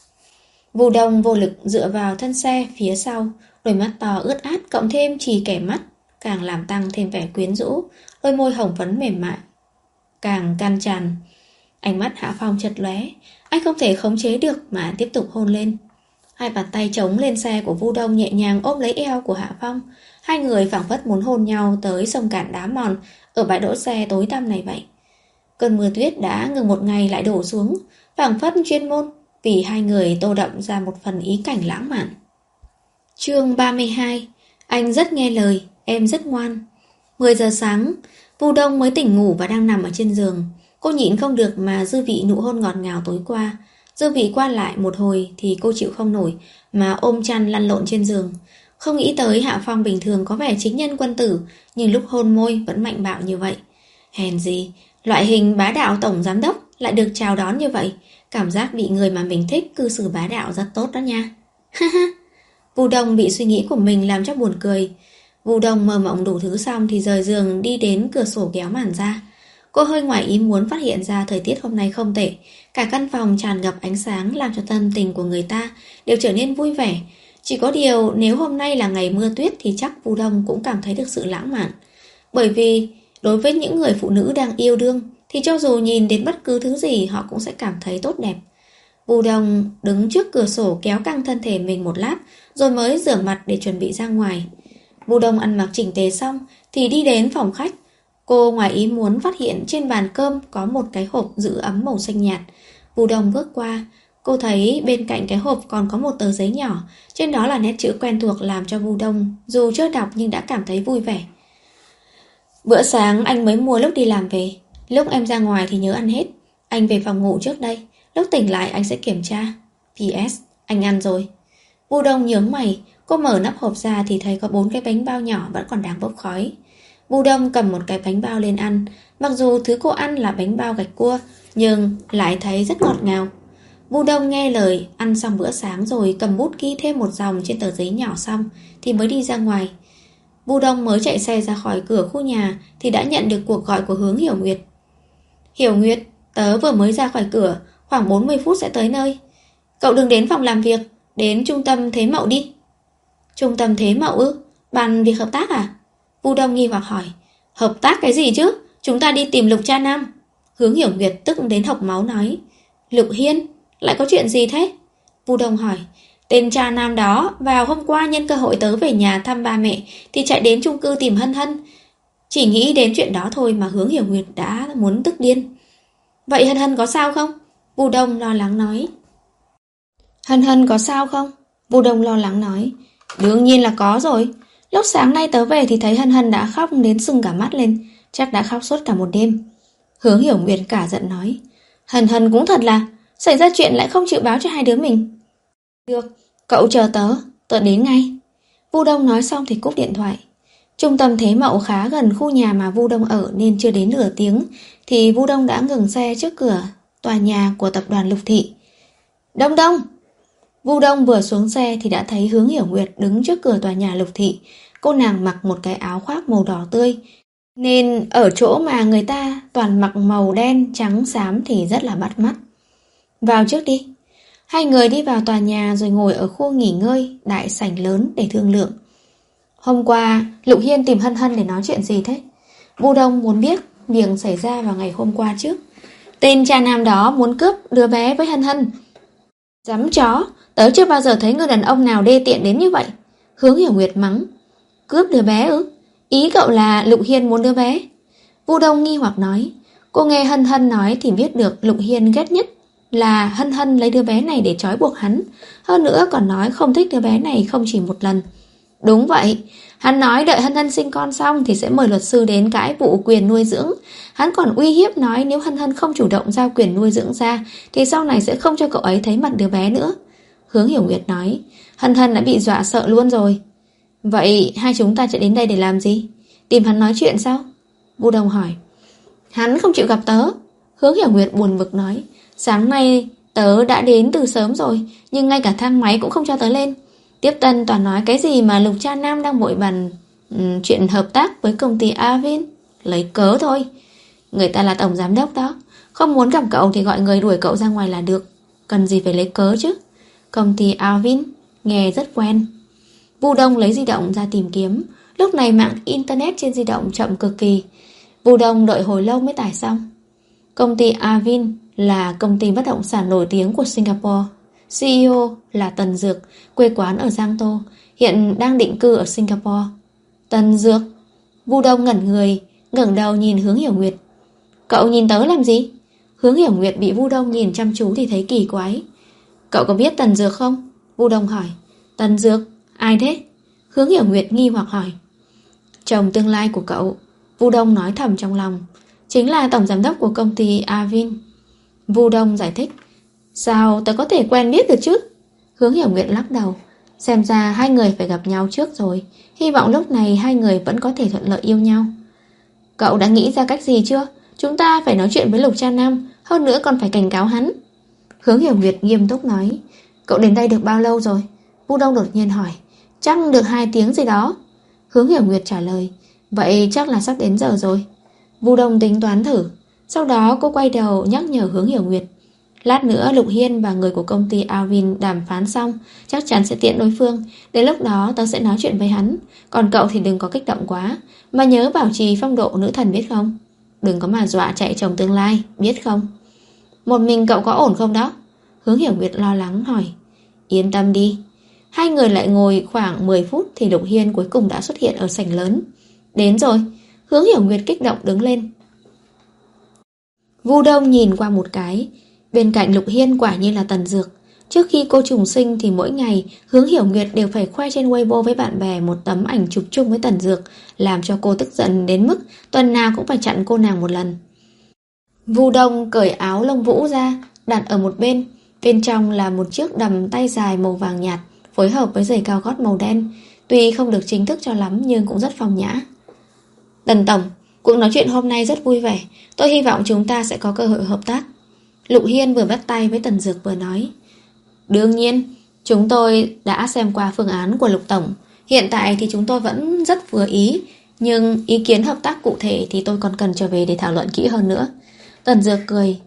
Vu Đông vô lực dựa vào thân xe phía sau, đôi mắt to ướt át cộng thêm trì kẻ mắt càng làm tăng thêm vẻ quyến rũ, đôi môi hồng phấn mềm mại càng can tràn. Ánh mắt Hạ Phong chật lóe, anh không thể khống chế được mà tiếp tục hôn lên. Hai bàn tay chống lên xe của Vu Đông nhẹ nhàng ôm lấy eo của Hạ Phong. Hai người phảng phất muốn hôn nhau tới sông cạn đá mòn ở bãi đỗ xe tối tăm này vậy. Cơn mưa tuyết đã ngừng một ngày lại đổ xuống, phảng phất chuyên môn vì hai người tô đậm ra một phần ý cảnh lãng mạn. Chương ba mươi hai. Anh rất nghe lời, em rất ngoan. mười giờ sáng, Vu Đông mới tỉnh ngủ và đang nằm ở trên giường. Cô nhịn không được mà dư vị nụ hôn ngọt ngào tối qua. Dư vị qua lại một hồi thì cô chịu không nổi mà ôm chăn lăn lộn trên giường. Không nghĩ tới Hạ Phong bình thường có vẻ chính nhân quân tử, nhưng lúc hôn môi vẫn mạnh bạo như vậy. Hèn gì, loại hình bá đạo tổng giám đốc lại được chào đón như vậy. Cảm giác bị người mà mình thích cư xử bá đạo rất tốt đó nha. Ha ha. Vu Đông bị suy nghĩ của mình làm cho buồn cười. Vu Đông mơ mộng đủ thứ xong thì rời giường đi đến cửa sổ kéo màn ra. Cô hơi ngoài ý muốn phát hiện ra thời tiết hôm nay không tệ. Cả căn phòng tràn ngập ánh sáng làm cho tâm tình của người ta đều trở nên vui vẻ. Chỉ có điều nếu hôm nay là ngày mưa tuyết thì chắc Vu Đông cũng cảm thấy được sự lãng mạn. Bởi vì đối với những người phụ nữ đang yêu đương thì cho dù nhìn đến bất cứ thứ gì họ cũng sẽ cảm thấy tốt đẹp. Vu Đông đứng trước cửa sổ kéo căng thân thể mình một lát rồi mới rửa mặt để chuẩn bị ra ngoài. Vu Đông ăn mặc chỉnh tề xong thì đi đến phòng khách. Cô ngoài ý muốn phát hiện trên bàn cơm có một cái hộp giữ ấm màu xanh nhạt. Vu Đông bước qua, cô thấy bên cạnh cái hộp còn có một tờ giấy nhỏ, trên đó là nét chữ quen thuộc làm cho Vu Đông dù chưa đọc nhưng đã cảm thấy vui vẻ. Bữa sáng anh mới mua lúc đi làm về, lúc em ra ngoài thì nhớ ăn hết. Anh về phòng ngủ trước đây, lúc tỉnh lại anh sẽ kiểm tra. pê ét. Anh ăn rồi. Vu Đông nhướng mày, cô mở nắp hộp ra thì thấy có bốn cái bánh bao nhỏ vẫn còn đang bốc khói. Vu Đông cầm một cái bánh bao lên ăn. Mặc dù thứ cô ăn là bánh bao gạch cua, nhưng lại thấy rất ngọt ngào. Vu Đông nghe lời, ăn xong bữa sáng rồi cầm bút ghi thêm một dòng trên tờ giấy nhỏ xong thì mới đi ra ngoài. Vu Đông mới chạy xe ra khỏi cửa khu nhà thì đã nhận được cuộc gọi của Hướng Hiểu Nguyệt. Hiểu Nguyệt, Tớ vừa mới ra khỏi cửa, khoảng bốn mươi phút sẽ tới nơi. Cậu đừng đến phòng làm việc, đến trung tâm Thế Mậu đi. Trung tâm Thế Mậu ư? Bàn việc hợp tác à? Vu Đông nghi hoặc hỏi. Hợp tác cái gì chứ? Chúng ta đi tìm Lục Cha Nam. Hướng Hiểu Nguyệt tức đến hộc máu nói. Lục Hiên, lại có chuyện gì thế? Vu Đông hỏi. Tên Cha Nam đó vào hôm qua nhân cơ hội tớ về nhà thăm ba mẹ thì chạy đến chung cư tìm Hân Hân. Chỉ nghĩ đến chuyện đó thôi mà Hướng Hiểu Nguyệt đã muốn tức điên. Vậy Hân Hân có sao không? Vu Đông lo lắng nói. Hân Hân có sao không? Vu Đông lo lắng nói. Đương nhiên là có rồi. Lúc sáng nay tớ về thì thấy Hân Hân đã khóc đến sưng cả mắt lên. Chắc đã khóc suốt cả một đêm. Hướng Hiểu Nguyệt cả giận nói. Hân Hân cũng thật là xảy ra chuyện lại không chịu báo cho hai đứa mình. Được, cậu chờ tớ, tớ đến ngay. Vu Đông nói xong thì cúp điện thoại. Trung tâm Thế Mậu khá gần khu nhà mà Vu Đông ở nên chưa đến nửa tiếng thì Vu Đông đã ngừng xe trước cửa tòa nhà của tập đoàn Lục Thị. Đông Đông! Vu Đông vừa xuống xe thì đã thấy Hướng Hiểu Nguyệt đứng trước cửa tòa nhà Lục Thị. Cô nàng mặc một cái áo khoác màu đỏ tươi, nên ở chỗ mà người ta toàn mặc màu đen, trắng, xám thì rất là bắt mắt. Vào trước đi. Hai người đi vào tòa nhà rồi ngồi ở khu nghỉ ngơi, đại sảnh lớn để thương lượng. Hôm qua, Lục Hiên tìm Hân Hân để nói chuyện gì thế? Vu Đông muốn biết việc xảy ra vào ngày hôm qua trước. Tên Cha Nam đó muốn cướp đứa bé với Hân Hân. Dám chó, tớ chưa bao giờ thấy người đàn ông nào đê tiện đến như vậy. Hướng Hiểu Nguyệt mắng. Cướp đứa bé ư? Ý cậu là Lục Hiên muốn đứa bé? Vu Đông nghi hoặc nói. Cô nghe Hân Hân nói thì biết được Lục Hiên ghét nhất là Hân Hân lấy đứa bé này để trói buộc hắn. Hơn nữa còn nói không thích đứa bé này không chỉ một lần. Đúng vậy, hắn nói đợi Hân Hân sinh con xong thì sẽ mời luật sư đến cãi vụ quyền nuôi dưỡng. Hắn còn uy hiếp nói nếu Hân Hân không chủ động giao quyền nuôi dưỡng ra thì sau này sẽ không cho cậu ấy thấy mặt đứa bé nữa. Hướng Hiểu Nguyệt nói. Hân Hân đã bị dọa sợ luôn rồi. Vậy hai chúng ta chạy đến đây để làm gì? Tìm hắn nói chuyện sao? Vu Đông hỏi. Hắn không chịu gặp tớ. Hướng Hiểu Nguyệt buồn bực nói. Sáng nay tớ đã đến từ sớm rồi, nhưng ngay cả thang máy cũng không cho tớ lên. Tiếp tân toàn nói cái gì mà Lục Cha Nam đang vội bàn um, chuyện hợp tác với công ty Avin. Lấy cớ thôi. Người ta là tổng giám đốc đó. Không muốn gặp cậu thì gọi người đuổi cậu ra ngoài là được. Cần gì phải lấy cớ chứ? Công ty Avin nghe rất quen. Vu Đông lấy di động ra tìm kiếm. Lúc này mạng internet trên di động chậm cực kỳ. Vu Đông đợi hồi lâu mới tải xong. Công ty Avin là công ty bất động sản nổi tiếng của Singapore. xê e ô là Tần Dược, quê quán ở Giang Tô, hiện đang định cư ở Singapore. Tần Dược? Vu Đông ngẩn người, ngẩng đầu nhìn Hướng Hiểu Nguyệt. Cậu nhìn tớ làm gì? Hướng Hiểu Nguyệt bị Vu Đông nhìn chăm chú thì thấy kỳ quái. Cậu có biết Tần Dược không? Vu Đông hỏi. Tần Dược? Ai thế? Hướng Hiểu Nguyệt nghi hoặc hỏi. Chồng tương lai của cậu. Vu Đông nói thầm trong lòng. Chính là tổng giám đốc của công ty Avin. Vu Đông giải thích. Sao tớ có thể quen biết được chứ? Hướng Hiểu Nguyệt lắc đầu. Xem ra hai người phải gặp nhau trước rồi. Hy vọng lúc này hai người vẫn có thể thuận lợi yêu nhau. Cậu đã nghĩ ra cách gì chưa? Chúng ta phải nói chuyện với Lục Cha Nam. Hơn nữa còn phải cảnh cáo hắn. Hướng Hiểu Nguyệt nghiêm túc nói. Cậu đến đây được bao lâu rồi? Vu Đông đột nhiên hỏi. Chắc được hai tiếng gì đó. Hướng Hiểu Nguyệt trả lời. Vậy chắc là sắp đến giờ rồi. Vu Đông tính toán thử. Sau đó cô quay đầu nhắc nhở Hướng Hiểu Nguyệt. Lát nữa Lục Hiên và người của công ty Avin đàm phán xong, chắc chắn sẽ tiện đối phương. Đến lúc đó tớ sẽ nói chuyện với hắn. Còn cậu thì đừng có kích động quá, mà nhớ bảo trì phong độ nữ thần biết không? Đừng có mà dọa chạy chồng tương lai, biết không? Một mình cậu có ổn không đó? Hướng Hiểu Nguyệt lo lắng hỏi. Yên tâm đi. Hai người lại ngồi khoảng mười phút thì Lục Hiên cuối cùng đã xuất hiện ở sảnh lớn. Đến rồi. Hướng Hiểu Nguyệt kích động đứng lên. Vu Đông nhìn qua một cái. Bên cạnh Lục Hiên quả nhiên là Tần Dược. Trước khi cô trùng sinh thì mỗi ngày Hướng Hiểu Nguyệt đều phải khoe trên Weibo với bạn bè một tấm ảnh chụp chung với Tần Dược, làm cho cô tức giận đến mức tuần nào cũng phải chặn cô nàng một lần. Vu Đông cởi áo lông vũ ra, đặt ở một bên. Bên trong là một chiếc đầm tay dài màu vàng nhạt, phối hợp với giày cao gót màu đen. Tuy không được chính thức cho lắm nhưng cũng rất phong nhã. Tần Tổng, cuộc nói chuyện hôm nay rất vui vẻ. Tôi hy vọng chúng ta sẽ có cơ hội hợp tác. Lục Hiên vừa bắt tay với Tần Dược vừa nói. Đương nhiên, chúng tôi đã xem qua phương án của Lục Tổng. Hiện tại thì chúng tôi vẫn rất vừa ý, nhưng ý kiến hợp tác cụ thể thì tôi còn cần trở về để thảo luận kỹ hơn nữa. Tần Dược cười.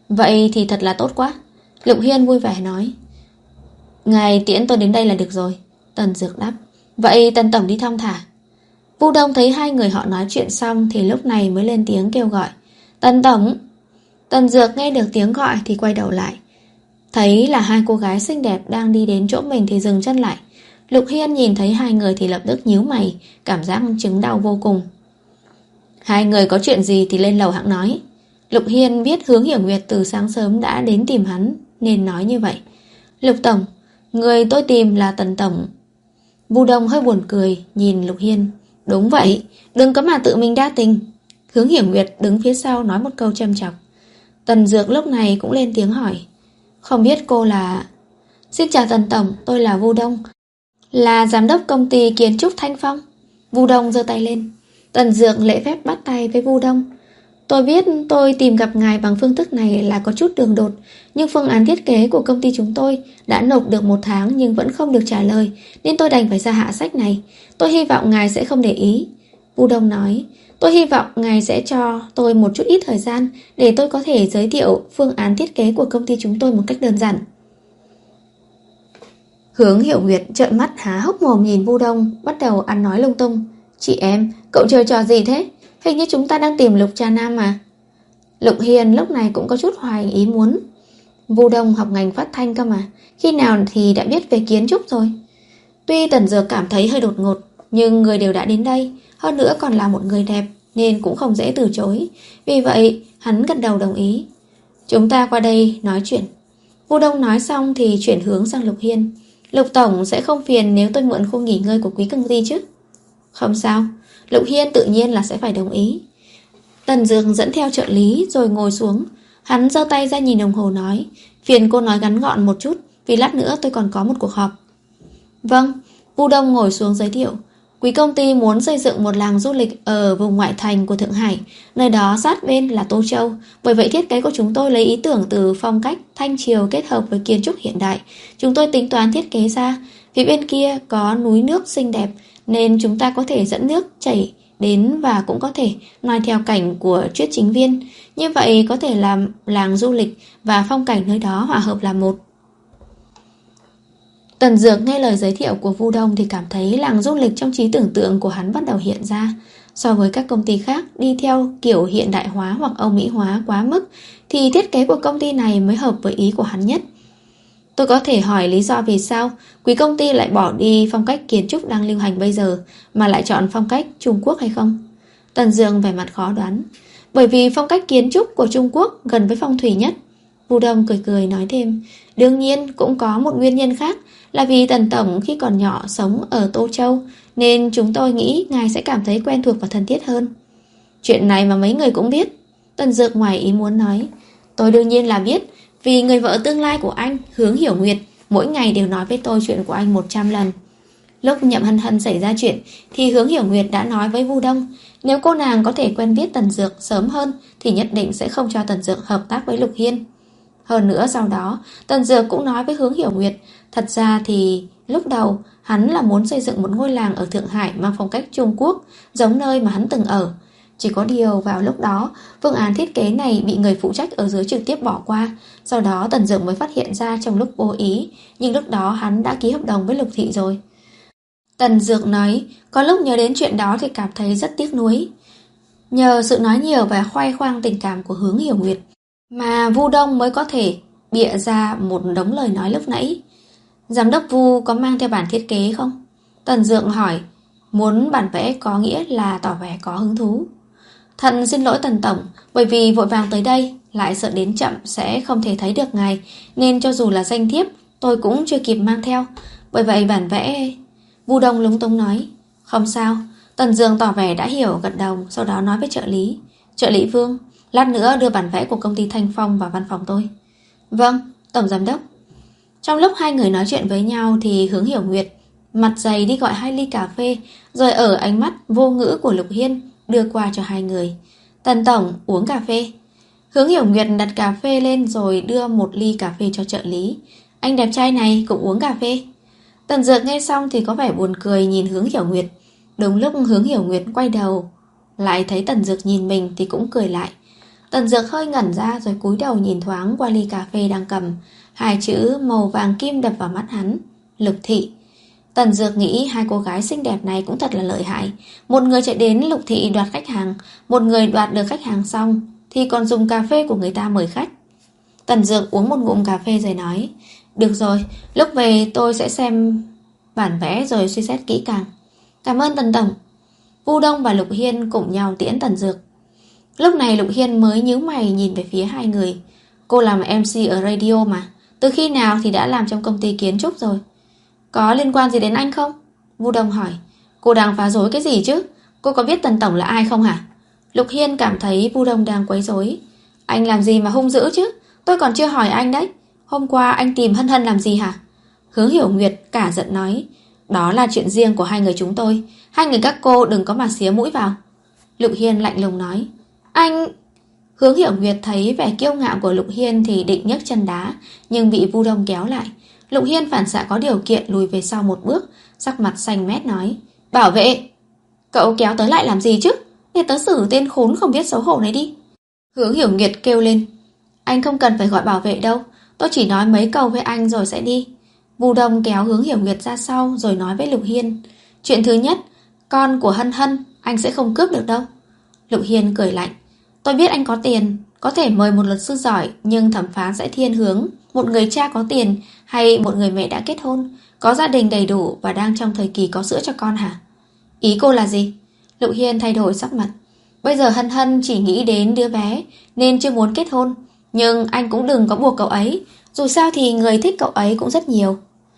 Vậy thì thật là tốt quá. Lục Hiên vui vẻ nói. Ngài tiễn tôi đến đây là được rồi. Tần Dược đáp. Vậy Tần tổng đi thong thả. Vu Đông thấy hai người họ nói chuyện xong thì lúc này mới lên tiếng kêu gọi. Tần tổng. Tần Dược nghe được tiếng gọi thì quay đầu lại. Thấy là hai cô gái xinh đẹp đang đi đến chỗ mình thì dừng chân lại. Lục Hiên nhìn thấy hai người thì lập tức nhíu mày, cảm giác chứng đau vô cùng. Hai người có chuyện gì thì lên lầu hẵng nói. Lục Hiên biết Hướng Hiểu Nguyệt từ sáng sớm đã đến tìm hắn nên nói như vậy. Lục tổng, người tôi tìm là Tần tổng. Vu Đông hơi buồn cười nhìn Lục Hiên. Đúng vậy, đừng có mà tự mình đa tình. Hướng Hiểu Nguyệt đứng phía sau nói một câu châm chọc. Tần Dược lúc này cũng lên tiếng hỏi. Không biết cô là... Xin chào Tần tổng, tôi là Vu Đông, là giám đốc công ty kiến trúc Thanh Phong. Vu Đông giơ tay lên. Tần Dược lễ phép bắt tay với Vu Đông. Tôi biết tôi tìm gặp ngài bằng phương thức này là có chút đường đột, nhưng phương án thiết kế của công ty chúng tôi đã nộp được một tháng nhưng vẫn không được trả lời, nên tôi đành phải ra hạ sách này. Tôi hy vọng ngài sẽ không để ý. Vu Đông nói. Tôi hy vọng ngài sẽ cho tôi một chút ít thời gian để tôi có thể giới thiệu phương án thiết kế của công ty chúng tôi một cách đơn giản. Hướng Hiểu Nguyệt trợn mắt há hốc mồm nhìn Vu Đông, bắt đầu ăn nói lung tung. Chị em, cậu chơi trò gì thế? Hình như chúng ta đang tìm Lục Trà Nam mà. Lục Hiền lúc này cũng có chút hoài ý muốn. Vu Đông học ngành phát thanh cơ mà, khi nào thì đã biết về kiến trúc rồi. Tuy Tần Dược cảm thấy hơi đột ngột, nhưng người đều đã đến đây, hơn nữa còn là một người đẹp, nên cũng không dễ từ chối. Vì vậy hắn gật đầu đồng ý. Chúng ta qua đây nói chuyện. Vu Đông nói xong thì chuyển hướng sang Lục Hiên. Lục tổng sẽ không phiền nếu tôi mượn khu nghỉ ngơi của quý công ty chứ? Không sao. Lục Hiên tự nhiên là sẽ phải đồng ý. Tần Dược dẫn theo trợ lý rồi ngồi xuống. Hắn giơ tay ra nhìn đồng hồ nói. Phiền cô nói ngắn gọn một chút, vì lát nữa tôi còn có một cuộc họp. Vâng. Vu Đông ngồi xuống giới thiệu. Quý công ty muốn xây dựng một làng du lịch ở vùng ngoại thành của Thượng Hải, nơi đó sát bên là Tô Châu. Bởi vậy thiết kế của chúng tôi lấy ý tưởng từ phong cách Thanh Triều kết hợp với kiến trúc hiện đại. Chúng tôi tính toán thiết kế ra, phía bên kia có núi nước xinh đẹp, nên chúng ta có thể dẫn nước chảy đến và cũng có thể noi theo cảnh của Triết Chính Viên. Như vậy có thể làm làng du lịch và phong cảnh nơi đó hòa hợp là một. Tần Dược nghe lời giới thiệu của Vu Đông thì cảm thấy làng du lịch trong trí tưởng tượng của hắn bắt đầu hiện ra. So với các công ty khác đi theo kiểu hiện đại hóa hoặc Âu Mỹ hóa quá mức, thì thiết kế của công ty này mới hợp với ý của hắn nhất. Tôi có thể hỏi lý do vì sao quý công ty lại bỏ đi phong cách kiến trúc đang lưu hành bây giờ mà lại chọn phong cách Trung Quốc hay không? Tần Dược vẻ mặt khó đoán. Bởi vì phong cách kiến trúc của Trung Quốc gần với phong thủy nhất. Vu Đông cười cười nói thêm. Đương nhiên cũng có một nguyên nhân khác, là vì Tần tổng khi còn nhỏ sống ở Tô Châu, nên chúng tôi nghĩ ngài sẽ cảm thấy quen thuộc và thân thiết hơn. Chuyện này mà mấy người cũng biết. Tần Dược ngoài ý muốn nói. Tôi đương nhiên là biết, vì người vợ tương lai của anh, Hướng Hiểu Nguyệt, mỗi ngày đều nói với tôi chuyện của anh một trăm lần. Lúc Nhậm Hân Hân xảy ra chuyện thì Hướng Hiểu Nguyệt đã nói với Vu Đông, nếu cô nàng có thể quen biết Tần Dược sớm hơn thì nhất định sẽ không cho Tần Dược hợp tác với Lục Hiên. Hơn nữa sau đó Tần Dược cũng nói với Hướng Hiểu Nguyệt, thật ra thì lúc đầu hắn là muốn xây dựng một ngôi làng ở Thượng Hải mang phong cách Trung Quốc, giống nơi mà hắn từng ở. Chỉ có điều vào lúc đó phương án thiết kế này bị người phụ trách ở dưới trực tiếp bỏ qua. Sau đó Tần Dược mới phát hiện ra trong lúc vô ý, nhưng lúc đó hắn đã ký hợp đồng với Lục Thị rồi. Tần Dược nói, có lúc nhớ đến chuyện đó thì cảm thấy rất tiếc nuối. Nhờ sự nói nhiều và khoe khoang tình cảm của Hướng Hiểu Nguyệt mà Vu Đông mới có thể bịa ra một đống lời nói lúc nãy. Giám đốc Vu có mang theo bản thiết kế không? Tần Dược hỏi. Muốn bản vẽ có nghĩa là tỏ vẻ có hứng thú. Thật xin lỗi Tần tổng, bởi vì vội vàng tới đây, lại sợ đến chậm sẽ không thể thấy được ngài, nên cho dù là danh thiếp tôi cũng chưa kịp mang theo. Bởi vậy bản vẽ... Vu Đông lúng túng nói. Không sao. Tần Dương tỏ vẻ đã hiểu, gật đầu, sau đó nói với trợ lý. Trợ lý Vương, lát nữa đưa bản vẽ của công ty Thanh Phong vào văn phòng tôi. Vâng, tổng giám đốc. Trong lúc hai người nói chuyện với nhau thì Hướng Hiểu Nguyệt mặt dày đi gọi hai ly cà phê, rồi ở ánh mắt vô ngữ của Lục Hiên đưa qua cho hai người. Tần tổng, uống cà phê. Hướng Hiểu Nguyệt đặt cà phê lên rồi đưa một ly cà phê cho trợ lý. Anh đẹp trai này cũng uống cà phê. Tần Dược nghe xong thì có vẻ buồn cười nhìn Hướng Hiểu Nguyệt. Đúng lúc Hướng Hiểu Nguyệt quay đầu lại thấy Tần Dược nhìn mình thì cũng cười lại. Tần Dược hơi ngẩn ra rồi cúi đầu nhìn thoáng qua ly cà phê đang cầm. Hai chữ màu vàng kim đập vào mắt hắn: Lục Thị. Tần Dược nghĩ hai cô gái xinh đẹp này cũng thật là lợi hại. Một người chạy đến Lục Thị đoạt khách hàng, một người đoạt được khách hàng xong thì còn dùng cà phê của người ta mời khách. Tần Dược uống một ngụm cà phê rồi nói: Được rồi, lúc về tôi sẽ xem bản vẽ rồi suy xét kỹ càng. Cảm ơn Tần Tổng. Vu Đông và Lục Hiên cùng nhau tiễn Tần Dược. Lúc này Lục Hiên mới nhíu mày nhìn về phía hai người. Cô làm em xê ở radio mà, từ khi nào thì đã làm trong công ty kiến trúc rồi? Có liên quan gì đến anh không? Vu Đông hỏi. Cô đang phá rối cái gì chứ? Cô có biết Tần Tổng là ai không hả? Lục Hiên cảm thấy Vu Đông đang quấy rối. Anh làm gì mà hung dữ chứ? Tôi còn chưa hỏi anh đấy. Hôm qua anh tìm Hân Hân làm gì hả? Hướng Hiểu Nguyệt cả giận nói. Đó là chuyện riêng của hai người chúng tôi. Hai người các cô đừng có mà xía mũi vào. Lục Hiên lạnh lùng nói. Anh... Hướng Hiểu Nguyệt thấy vẻ kiêu ngạo của Lục Hiên thì định nhấc chân đá, nhưng bị Vu Đông kéo lại. Lục Hiên phản xạ có điều kiện lùi về sau một bước, sắc mặt xanh mét nói. Bảo vệ! Cậu kéo tới lại làm gì chứ? Để tớ xử tên khốn không biết xấu hổ này đi. Hướng Hiểu Nguyệt kêu lên. Anh không cần phải gọi bảo vệ đâu, tôi chỉ nói mấy câu với anh rồi sẽ đi. Vu Đông kéo Hướng Hiểu Nguyệt ra sau rồi nói với Lục Hiên. Chuyện thứ nhất, con của Hân Hân anh sẽ không cướp được đâu. Lục Hiên cười lạnh. Tôi biết anh có tiền, có thể mời một luật sư giỏi, nhưng thẩm phán sẽ thiên hướng một người cha có tiền hay một người mẹ đã kết hôn, có gia đình đầy đủ và đang trong thời kỳ có sữa cho con hả? Ý cô là gì? Lục Hiên thay đổi sắc mặt. Bây giờ Hân Hân chỉ nghĩ đến đứa bé nên chưa muốn kết hôn, nhưng anh cũng đừng có buộc cậu ấy. Dù sao thì người thích cậu ấy cũng rất nhiều.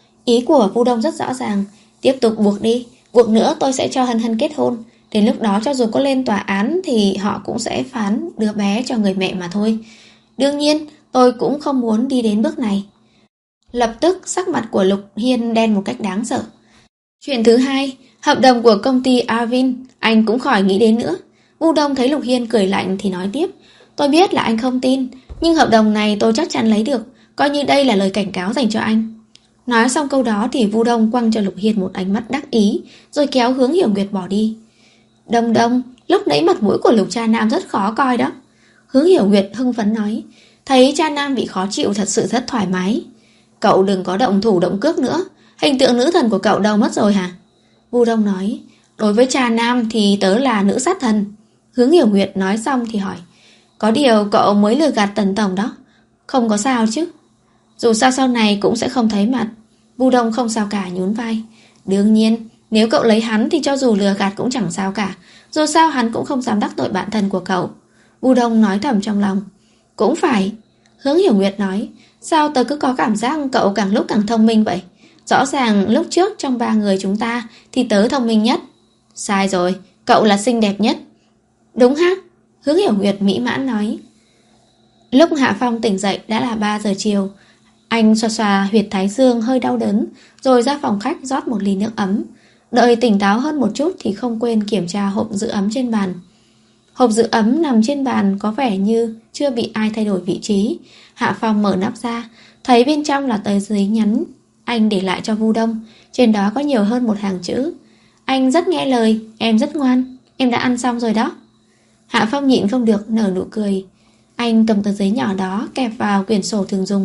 Ý của Vu Đông rất rõ ràng. Tiếp tục buộc đi, buộc nữa tôi sẽ cho Hân Hân kết hôn. Đến lúc đó cho dù có lên tòa án thì họ cũng sẽ phán đứa bé cho người mẹ mà thôi. Đương nhiên tôi cũng không muốn đi đến bước này. Lập tức sắc mặt của Lục Hiên đen một cách đáng sợ. Chuyện thứ hai, hợp đồng của công ty Arvin anh cũng khỏi nghĩ đến nữa. Vu Đông thấy Lục Hiên cười lạnh thì nói tiếp. Tôi biết là anh không tin, nhưng hợp đồng này tôi chắc chắn lấy được, coi như đây là lời cảnh cáo dành cho anh. Nói xong câu đó thì Vu Đông quăng cho Lục Hiên một ánh mắt đắc ý, rồi kéo Hướng Hiểu Nguyệt bỏ đi. Đông Đông, lúc nãy mặt mũi của Lục Cha Nam rất khó coi đó. Hướng Hiểu Nguyệt hưng phấn nói. Thấy Cha Nam bị khó chịu thật sự rất thoải mái. Cậu đừng có động thủ động cước nữa. Hình tượng nữ thần của cậu đâu mất rồi hả? Vu Đông nói. Đối với Cha Nam thì tớ là nữ sát thần. Hướng Hiểu Nguyệt nói xong thì hỏi. Có điều cậu mới lừa gạt Tần Tổng đó. Không có sao chứ? Dù sao sau này cũng sẽ không thấy mặt. Vu Đông không sao cả, nhún vai. Đương nhiên, nếu cậu lấy hắn thì cho dù lừa gạt cũng chẳng sao cả. Dù sao hắn cũng không dám đắc tội bạn thân của cậu. Vu Đông nói thầm trong lòng. Cũng phải. Hướng Hiểu Nguyệt nói. Sao tớ cứ có cảm giác cậu càng lúc càng thông minh vậy? Rõ ràng lúc trước trong ba người chúng ta thì tớ thông minh nhất. Sai rồi, cậu là xinh đẹp nhất. Đúng ha? Hướng Hiểu Nguyệt mỹ mãn nói. Lúc Hạ Phong tỉnh dậy đã là ba giờ chiều. Anh xoa xoa huyệt thái dương hơi đau đớn, rồi ra phòng khách rót một ly nước ấm. Đợi tỉnh táo hơn một chút thì không quên kiểm tra hộp giữ ấm trên bàn. Hộp giữ ấm nằm trên bàn có vẻ như chưa bị ai thay đổi vị trí. Hạ Phong mở nắp ra, thấy bên trong là tờ giấy nhắn anh để lại cho Vu Đông. Trên đó có nhiều hơn một hàng chữ. Anh rất nghe lời, em rất ngoan, em đã ăn xong rồi đó. Hạ Phong nhịn không được nở nụ cười. Anh cầm tờ giấy nhỏ đó kẹp vào quyển sổ thường dùng.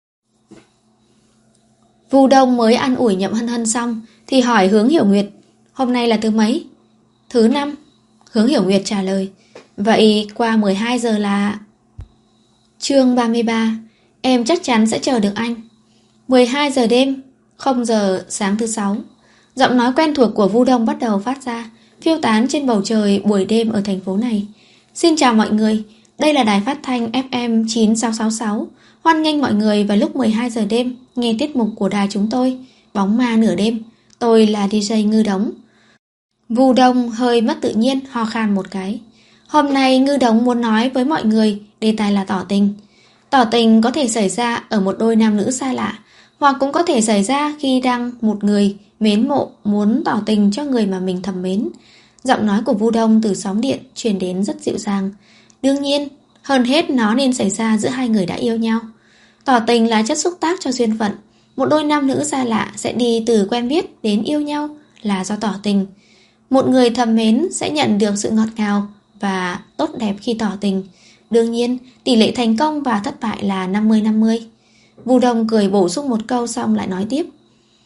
Vu Đông mới ăn ủi Nhậm Hân Hân xong thì hỏi Hướng Hiểu Nguyệt. Hôm nay là thứ mấy? Thứ năm. Hướng Hiểu Nguyệt trả lời. Vậy qua mười hai giờ là... Chương ba mươi ba. Em chắc chắn sẽ chờ được anh. mười hai giờ đêm, không giờ sáng thứ sáu. Giọng nói quen thuộc của Vu Đông bắt đầu phát ra, phiêu tán trên bầu trời buổi đêm ở thành phố này. Xin chào mọi người, đây là đài phát thanh ép em chín sáu sáu sáu. Hoan nghênh mọi người vào lúc mười hai giờ đêm nghe tiết mục của đài chúng tôi, Bóng Ma Nửa Đêm. Tôi là đi jây Ngư Đống. Vu Đông hơi mất tự nhiên ho khan một cái. Hôm nay Ngư Đống muốn nói với mọi người đề tài là tỏ tình. Tỏ tình có thể xảy ra ở một đôi nam nữ xa lạ, hoặc cũng có thể xảy ra khi đang một người mến mộ muốn tỏ tình cho người mà mình thầm mến. Giọng nói của Vu Đông từ sóng điện truyền đến rất dịu dàng. Đương nhiên, hơn hết nó nên xảy ra giữa hai người đã yêu nhau. Tỏ tình là chất xúc tác cho duyên phận. Một đôi nam nữ xa lạ sẽ đi từ quen biết đến yêu nhau là do tỏ tình. Một người thầm mến sẽ nhận được sự ngọt ngào và tốt đẹp khi tỏ tình. Đương nhiên, tỷ lệ thành công và thất bại là năm mươi năm mươi. Vu Đông cười bổ sung một câu xong lại nói tiếp.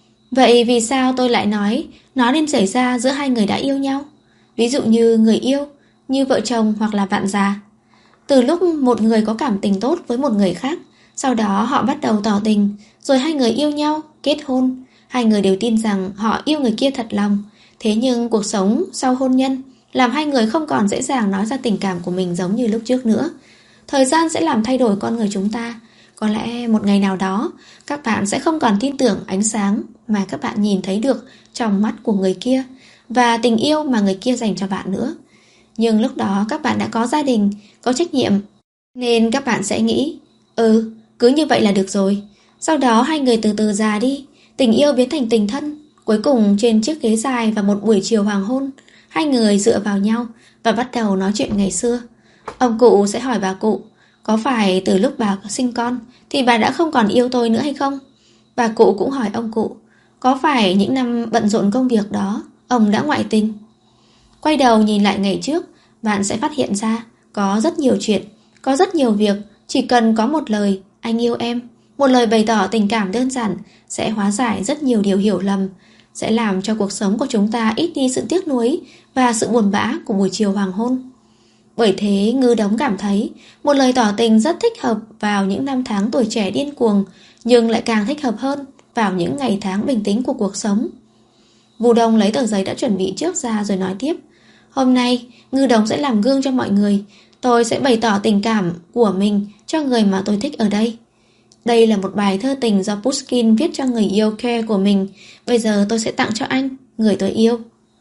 Vậy vì sao tôi lại nói nó nên xảy ra giữa hai người đã yêu nhau? Ví dụ như người yêu, như vợ chồng hoặc là bạn già. Từ lúc một người có cảm tình tốt với một người khác, sau đó họ bắt đầu tỏ tình, rồi hai người yêu nhau, kết hôn. Hai người đều tin rằng họ yêu người kia thật lòng. Thế nhưng cuộc sống sau hôn nhân làm hai người không còn dễ dàng nói ra tình cảm của mình giống như lúc trước nữa. Thời gian sẽ làm thay đổi con người chúng ta. Có lẽ một ngày nào đó các bạn sẽ không còn tin tưởng ánh sáng mà các bạn nhìn thấy được trong mắt của người kia và tình yêu mà người kia dành cho bạn nữa. Nhưng lúc đó các bạn đã có gia đình, có trách nhiệm, nên các bạn sẽ nghĩ Ừ, cứ như vậy là được rồi. Sau đó hai người từ từ già đi, tình yêu biến thành tình thân. Cuối cùng trên chiếc ghế dài và một buổi chiều hoàng hôn, hai người dựa vào nhau và bắt đầu nói chuyện ngày xưa. Ông cụ sẽ hỏi bà cụ, có phải từ lúc bà sinh con thì bà đã không còn yêu tôi nữa hay không? Bà cụ cũng hỏi ông cụ, có phải những năm bận rộn công việc đó ông đã ngoại tình? Quay đầu nhìn lại ngày trước, bạn sẽ phát hiện ra có rất nhiều chuyện, có rất nhiều việc. Chỉ cần có một lời anh yêu em, một lời bày tỏ tình cảm đơn giản sẽ hóa giải rất nhiều điều hiểu lầm, sẽ làm cho cuộc sống của chúng ta ít đi sự tiếc nuối và sự buồn bã của buổi chiều hoàng hôn. Bởi thế Ngư Đống cảm thấy một lời tỏ tình rất thích hợp vào những năm tháng tuổi trẻ điên cuồng, nhưng lại càng thích hợp hơn vào những ngày tháng bình tĩnh của cuộc sống. Vu Đông lấy tờ giấy đã chuẩn bị trước ra rồi nói tiếp. Hôm nay Ngư Đống sẽ làm gương cho mọi người. Tôi sẽ bày tỏ tình cảm của mình cho người mà tôi thích ở đây. Đây là một bài thơ tình do Pushkin viết cho người yêu Care của mình. Bây giờ tôi sẽ tặng cho anh, người tôi yêu.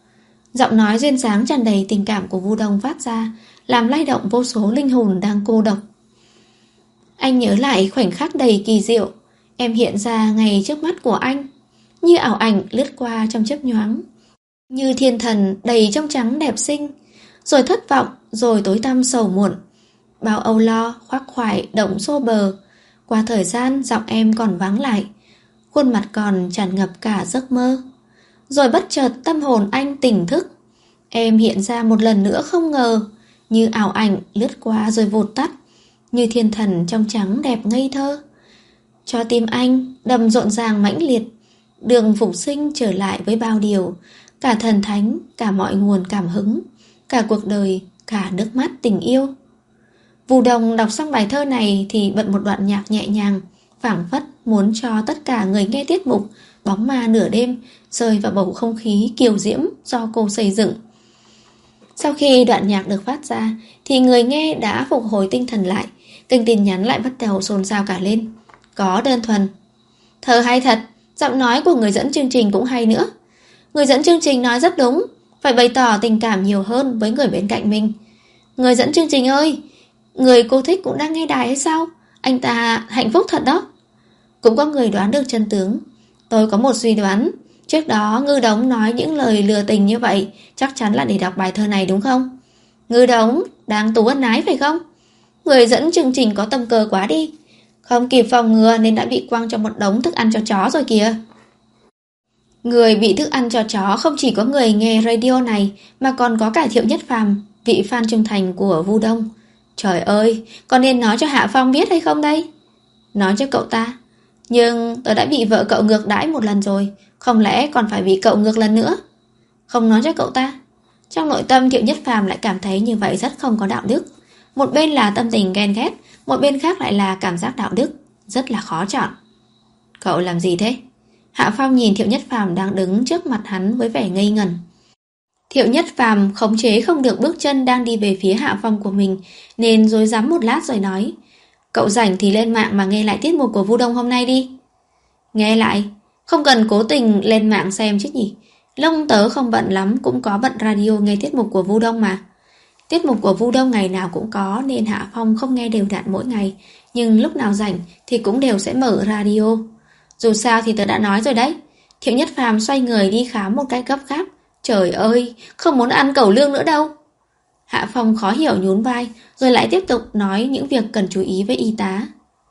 Giọng nói duyên dáng tràn đầy tình cảm của Vu Đông phát ra, làm lay động vô số linh hồn đang cô độc. Anh nhớ lại khoảnh khắc đầy kỳ diệu. Em hiện ra ngay trước mắt của anh, như ảo ảnh lướt qua trong chớp nhoáng, như thiên thần đầy trong trắng đẹp xinh. Rồi thất vọng, rồi tối tăm sầu muộn. Bao âu lo, khoác khoải, động xô bờ. Qua thời gian giọng em còn vắng lại, khuôn mặt còn tràn ngập cả giấc mơ. Rồi bất chợt tâm hồn anh tỉnh thức. Em hiện ra một lần nữa không ngờ, như ảo ảnh lướt qua rồi vụt tắt, như thiên thần trong trắng đẹp ngây thơ. Cho tim anh đầm rộn ràng mãnh liệt, đường phục sinh trở lại với bao điều, cả thần thánh, cả mọi nguồn cảm hứng, cả cuộc đời, cả nước mắt tình yêu. Vu Đông đọc xong bài thơ này thì bật một đoạn nhạc nhẹ nhàng, phảng phất muốn cho tất cả người nghe tiết mục Bóng Ma Nửa Đêm rơi vào bầu không khí kiều diễm do cô xây dựng. Sau khi đoạn nhạc được phát ra thì người nghe đã phục hồi tinh thần lại. Kênh tin nhắn lại bắt đầu xôn xao cả lên. Có đơn thuần: thơ hay thật, giọng nói của người dẫn chương trình cũng hay nữa. Người dẫn chương trình nói rất đúng, phải bày tỏ tình cảm nhiều hơn với người bên cạnh mình. Người dẫn chương trình ơi, người cô thích cũng đang nghe đài hay sao? Anh ta hạnh phúc thật đó. Cũng có người đoán được chân tướng. Tôi có một suy đoán, trước đó Ngư Đống nói những lời lừa tình như vậy chắc chắn là để đọc bài thơ này đúng không? Ngư Đống đang tù ân ái phải không? Người dẫn chương trình có tâm cơ quá đi, không kịp phòng ngừa nên đã bị quăng cho một đống thức ăn cho chó rồi kìa. Người bị thức ăn cho chó không chỉ có người nghe radio này, mà còn có cả Thiệu Nhất Phàm, vị fan trung thành của Vu Đông. Trời ơi, có nên nói cho Hạ Phong biết hay không đây? Nói cho cậu ta. Nhưng tôi đã bị vợ cậu ngược đãi một lần rồi, không lẽ còn phải bị cậu ngược lần nữa? Không nói cho cậu ta. Trong nội tâm Thiệu Nhất Phàm lại cảm thấy như vậy rất không có đạo đức. Một bên là tâm tình ghen ghét, một bên khác lại là cảm giác đạo đức, rất là khó chọn. Cậu làm gì thế? Hạ Phong nhìn Thiệu Nhất Phàm đang đứng trước mặt hắn với vẻ ngây ngẩn. Thiệu Nhất Phàm khống chế không được bước chân đang đi về phía Hạ Phong của mình, nên rối rắm một lát rồi nói: Cậu rảnh thì lên mạng mà nghe lại tiết mục của Vu Đông hôm nay đi. Nghe lại? Không cần cố tình lên mạng xem chứ nhỉ? Lông tớ không bận lắm, cũng có bận radio nghe tiết mục của Vu Đông mà. Tiết mục của Vu Đông ngày nào cũng có, nên Hạ Phong không nghe đều đặn mỗi ngày, nhưng lúc nào rảnh thì cũng đều sẽ mở radio. Dù sao thì tớ đã nói rồi đấy. Thiệu Nhất Phàm xoay người đi khám một cách gấp gáp. Trời ơi, không muốn ăn cẩu lương nữa đâu. Hạ Phong khó hiểu nhún vai, rồi lại tiếp tục nói những việc cần chú ý với y tá.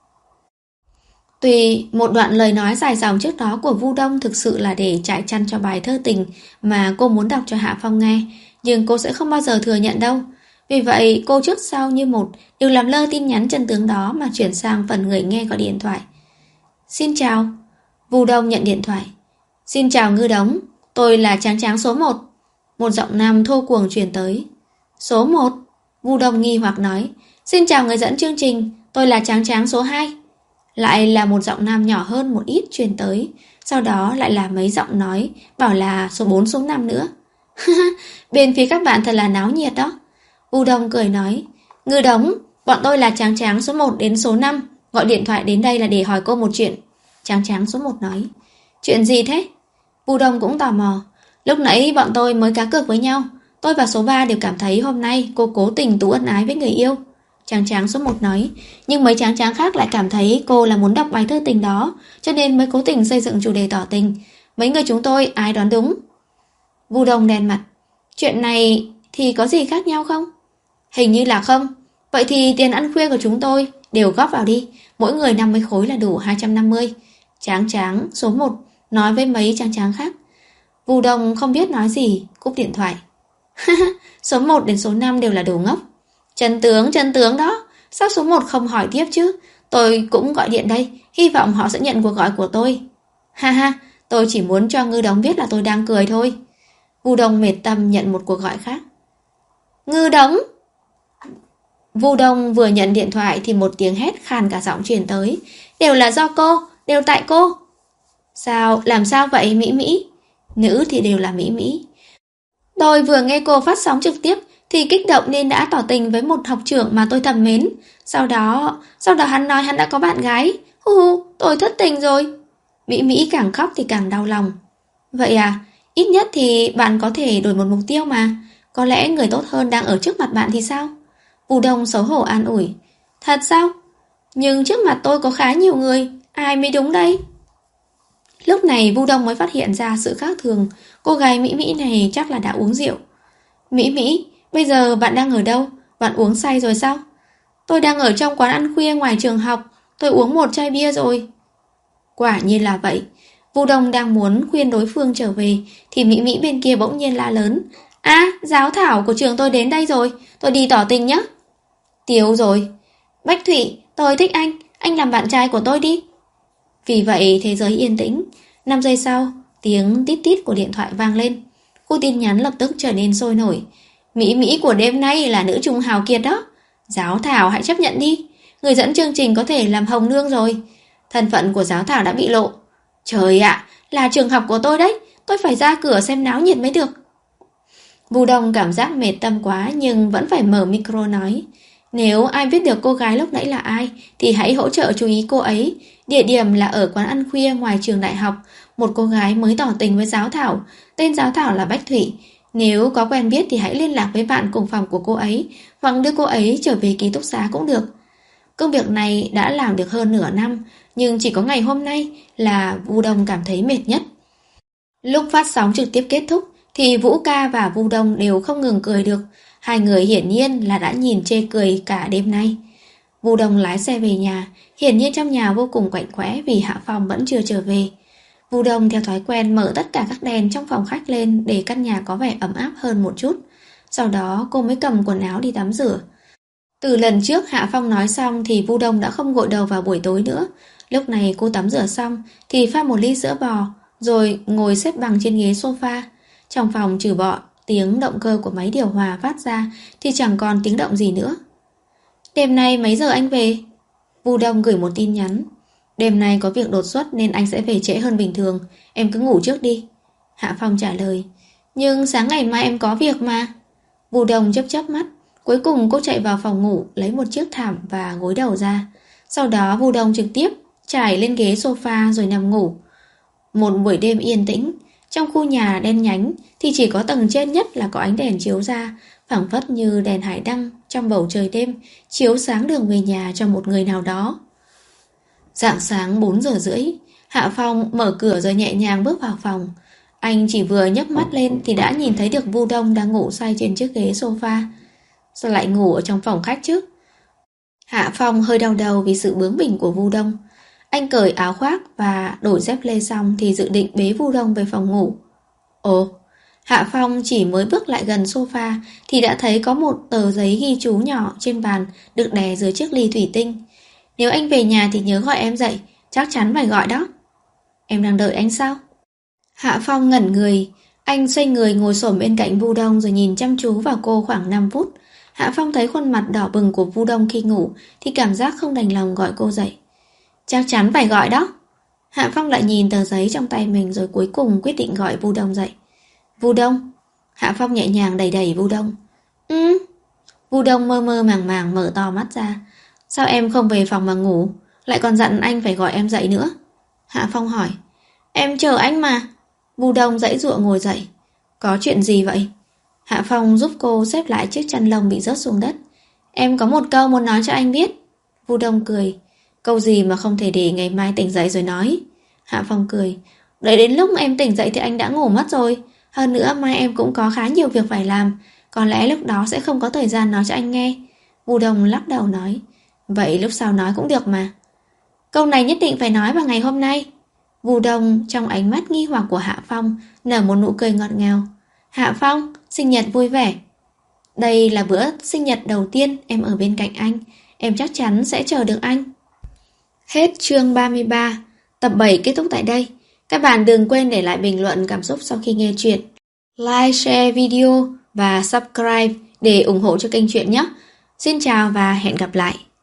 Tuy một đoạn lời nói dài dòng trước đó của Vu Đông thực sự là để trải chăn cho bài thơ tình mà cô muốn đọc cho Hạ Phong nghe, nhưng cô sẽ không bao giờ thừa nhận đâu. Vì vậy cô trước sau như một đều làm lơ tin nhắn chân tướng đó mà chuyển sang phần người nghe gọi điện thoại. Xin chào. Vu Đông nhận điện thoại. Xin chào Ngư Đống, tôi là Tráng Tráng số một. Một giọng nam thô cuồng truyền tới. Số một? Vu Đông nghi hoặc nói. Xin chào người dẫn chương trình, tôi là Tráng Tráng số hai. Lại là một giọng nam nhỏ hơn một ít truyền tới. Sau đó lại là mấy giọng nói bảo là số bốn số năm nữa. Bên phía các bạn thật là náo nhiệt đó. Vu Đông cười nói. Ngư Đống, bọn tôi là Tráng Tráng số một đến số năm, gọi điện thoại đến đây là để hỏi cô một chuyện. Tráng Tráng số một nói. Chuyện gì thế? Vu Đông cũng tò mò. Lúc nãy bọn tôi mới cá cược với nhau, tôi và số ba đều cảm thấy hôm nay cô cố tình tú ân ái với người yêu. Tráng Tráng số một nói. Nhưng mấy Tráng Tráng khác lại cảm thấy cô là muốn đọc bài thơ tình đó, cho nên mới cố tình xây dựng chủ đề tỏ tình. Mấy người chúng tôi ai đoán đúng? Vu Đông đen mặt. Chuyện này thì có gì khác nhau không? Hình như là không. Vậy thì tiền ăn khuya của chúng tôi đều góp vào đi, mỗi người năm mươi khối là đủ hai trăm năm mươi. Tráng Tráng số một nói với mấy Tráng Tráng khác. Vu Đông không biết nói gì, cúp điện thoại. Số một đến số năm đều là đồ ngốc. Chân tướng, chân tướng đó. Sao số một không hỏi tiếp chứ? Tôi cũng gọi điện đây, hy vọng họ sẽ nhận cuộc gọi của tôi. Ha ha, tôi chỉ muốn cho Ngư Đống biết là tôi đang cười thôi. Vu Đông mệt tâm nhận một cuộc gọi khác. Ngư Đống! Vu Đông vừa nhận điện thoại thì một tiếng hét khàn cả giọng truyền tới. Đều là do cô, đều tại cô. Sao, làm sao vậy Mỹ Mỹ? Nữ thì đều là Mỹ Mỹ. Tôi vừa nghe cô phát sóng trực tiếp thì kích động nên đã tỏ tình với một học trưởng mà tôi thầm mến. Sau đó, sau đó hắn nói hắn đã có bạn gái. Hu hu, tôi thất tình rồi. Mỹ Mỹ càng khóc thì càng đau lòng. Vậy à, ít nhất thì bạn có thể đổi một mục tiêu mà. Có lẽ người tốt hơn đang ở trước mặt bạn thì sao? Vu Đông xấu hổ an ủi. Thật sao? Nhưng trước mặt tôi có khá nhiều người, ai mới đúng đây? Lúc này Vu Đông mới phát hiện ra sự khác thường. Cô gái Mỹ Mỹ này chắc là đã uống rượu. Mỹ Mỹ, bây giờ bạn đang ở đâu? Bạn uống say rồi sao? Tôi đang ở trong quán ăn khuya ngoài trường học. Tôi uống một chai bia rồi. Quả nhiên là vậy. Vu Đông đang muốn khuyên đối phương trở về thì Mỹ Mỹ bên kia bỗng nhiên la lớn. À, giáo thảo của trường tôi đến đây rồi. Tôi đi tỏ tình nhé. Tiếu rồi. Bách Thụy, tôi thích anh. Anh làm bạn trai của tôi đi. Vì vậy thế giới yên tĩnh. năm giây sau, tiếng tít tít của điện thoại vang lên. Khu tin nhắn lập tức trở nên sôi nổi. Mỹ Mỹ của đêm nay là nữ trung hào kiệt đó. Giáo thảo hãy chấp nhận đi. Người dẫn chương trình có thể làm hồng nương rồi. Thân phận của giáo thảo đã bị lộ. Trời ạ, là trường học của tôi đấy. Tôi phải ra cửa xem náo nhiệt mới được. Vu Đông cảm giác mệt tâm quá nhưng vẫn phải mở micro nói. Nếu ai biết được cô gái lúc nãy là ai thì hãy hỗ trợ chú ý cô ấy. Địa điểm là ở quán ăn khuya ngoài trường đại học. Một cô gái mới tỏ tình với giáo thảo. Tên giáo thảo là Bách Thụy. Nếu có quen biết thì hãy liên lạc với bạn cùng phòng của cô ấy, hoặc đưa cô ấy trở về ký túc xá cũng được. Công việc này đã làm được hơn nửa năm, nhưng chỉ có ngày hôm nay là Vu Đông cảm thấy mệt nhất. Lúc phát sóng trực tiếp kết thúc thì Vũ Ca và Vu Đông đều không ngừng cười được. Hai người hiển nhiên là đã nhìn chê cười cả đêm nay. Vu Đông lái xe về nhà, hiển nhiên trong nhà vô cùng quạnh quẽ vì Hạ Phong vẫn chưa trở về. Vu Đông theo thói quen mở tất cả các đèn trong phòng khách lên để căn nhà có vẻ ấm áp hơn một chút. Sau đó cô mới cầm quần áo đi tắm rửa. Từ lần trước Hạ Phong nói xong thì Vu Đông đã không gội đầu vào buổi tối nữa. Lúc này cô tắm rửa xong thì pha một ly sữa bò, rồi ngồi xếp bằng trên ghế sofa. Trong phòng trừ bỏ tiếng động cơ của máy điều hòa phát ra thì chẳng còn tiếng động gì nữa. Đêm nay mấy giờ anh về? Vu Đông gửi một tin nhắn. Đêm nay có việc đột xuất nên anh sẽ về trễ hơn bình thường. Em cứ ngủ trước đi. Hạ Phong trả lời. Nhưng sáng ngày mai em có việc mà. Vu Đông chớp chớp mắt. Cuối cùng cô chạy vào phòng ngủ, lấy một chiếc thảm và gối đầu ra. Sau đó Vu Đông trực tiếp trải lên ghế sofa rồi nằm ngủ. Một buổi đêm yên tĩnh. Trong khu nhà đen nhánh thì chỉ có tầng trên nhất là có ánh đèn chiếu ra, phảng phất như đèn hải đăng trong bầu trời đêm, chiếu sáng đường về nhà cho một người nào đó. Rạng sáng bốn giờ rưỡi, Hạ Phong mở cửa rồi nhẹ nhàng bước vào phòng. Anh chỉ vừa nhấc mắt lên thì đã nhìn thấy được Vu Đông đang ngủ say trên chiếc ghế sofa. Sao lại ngủ ở trong phòng khách chứ? Hạ Phong hơi đau đầu vì sự bướng bỉnh của Vu Đông. Anh cởi áo khoác và đổi dép lê xong thì dự định bế Vu Đông về phòng ngủ. Ồ, Hạ Phong chỉ mới bước lại gần sofa thì đã thấy có một tờ giấy ghi chú nhỏ trên bàn được đè dưới chiếc ly thủy tinh. Nếu anh về nhà thì nhớ gọi em dậy, chắc chắn phải gọi đó. Em đang đợi anh sao? Hạ Phong ngẩn người, anh xoay người ngồi xổm bên cạnh Vu Đông rồi nhìn chăm chú vào cô khoảng năm phút. Hạ Phong thấy khuôn mặt đỏ bừng của Vu Đông khi ngủ thì cảm giác không đành lòng gọi cô dậy. Chắc chắn phải gọi đó. Hạ Phong lại nhìn tờ giấy trong tay mình rồi cuối cùng quyết định gọi Vu Đông dậy. Vu Đông. Hạ Phong nhẹ nhàng đẩy đẩy Vu Đông. Ừ. Vu Đông mơ mơ màng màng mở to mắt ra. Sao em không về phòng mà ngủ, lại còn dặn anh phải gọi em dậy nữa? Hạ Phong hỏi. Em chờ anh mà. Vu Đông giãy giụa ngồi dậy. Có chuyện gì vậy? Hạ Phong giúp cô xếp lại chiếc chăn lông bị rớt xuống đất. Em có một câu muốn nói cho anh biết. Vu Đông cười. Câu gì mà không thể để ngày mai tỉnh dậy rồi nói? Hạ Phong cười. Đợi đến lúc em tỉnh dậy thì anh đã ngủ mất rồi. Hơn nữa mai em cũng có khá nhiều việc phải làm. Có lẽ lúc đó sẽ không có thời gian nói cho anh nghe. Vu Đông lắc đầu nói. Vậy lúc sau nói cũng được mà. Câu này nhất định phải nói vào ngày hôm nay. Vu Đông trong ánh mắt nghi hoặc của Hạ Phong nở một nụ cười ngọt ngào. Hạ Phong, sinh nhật vui vẻ. Đây là bữa sinh nhật đầu tiên em ở bên cạnh anh. Em chắc chắn sẽ chờ được anh. Hết chương ba mươi ba. Tập bảy kết thúc tại đây. Các bạn đừng quên để lại bình luận cảm xúc sau khi nghe chuyện. Like, share video và subscribe để ủng hộ cho kênh truyện nhé. Xin chào và hẹn gặp lại.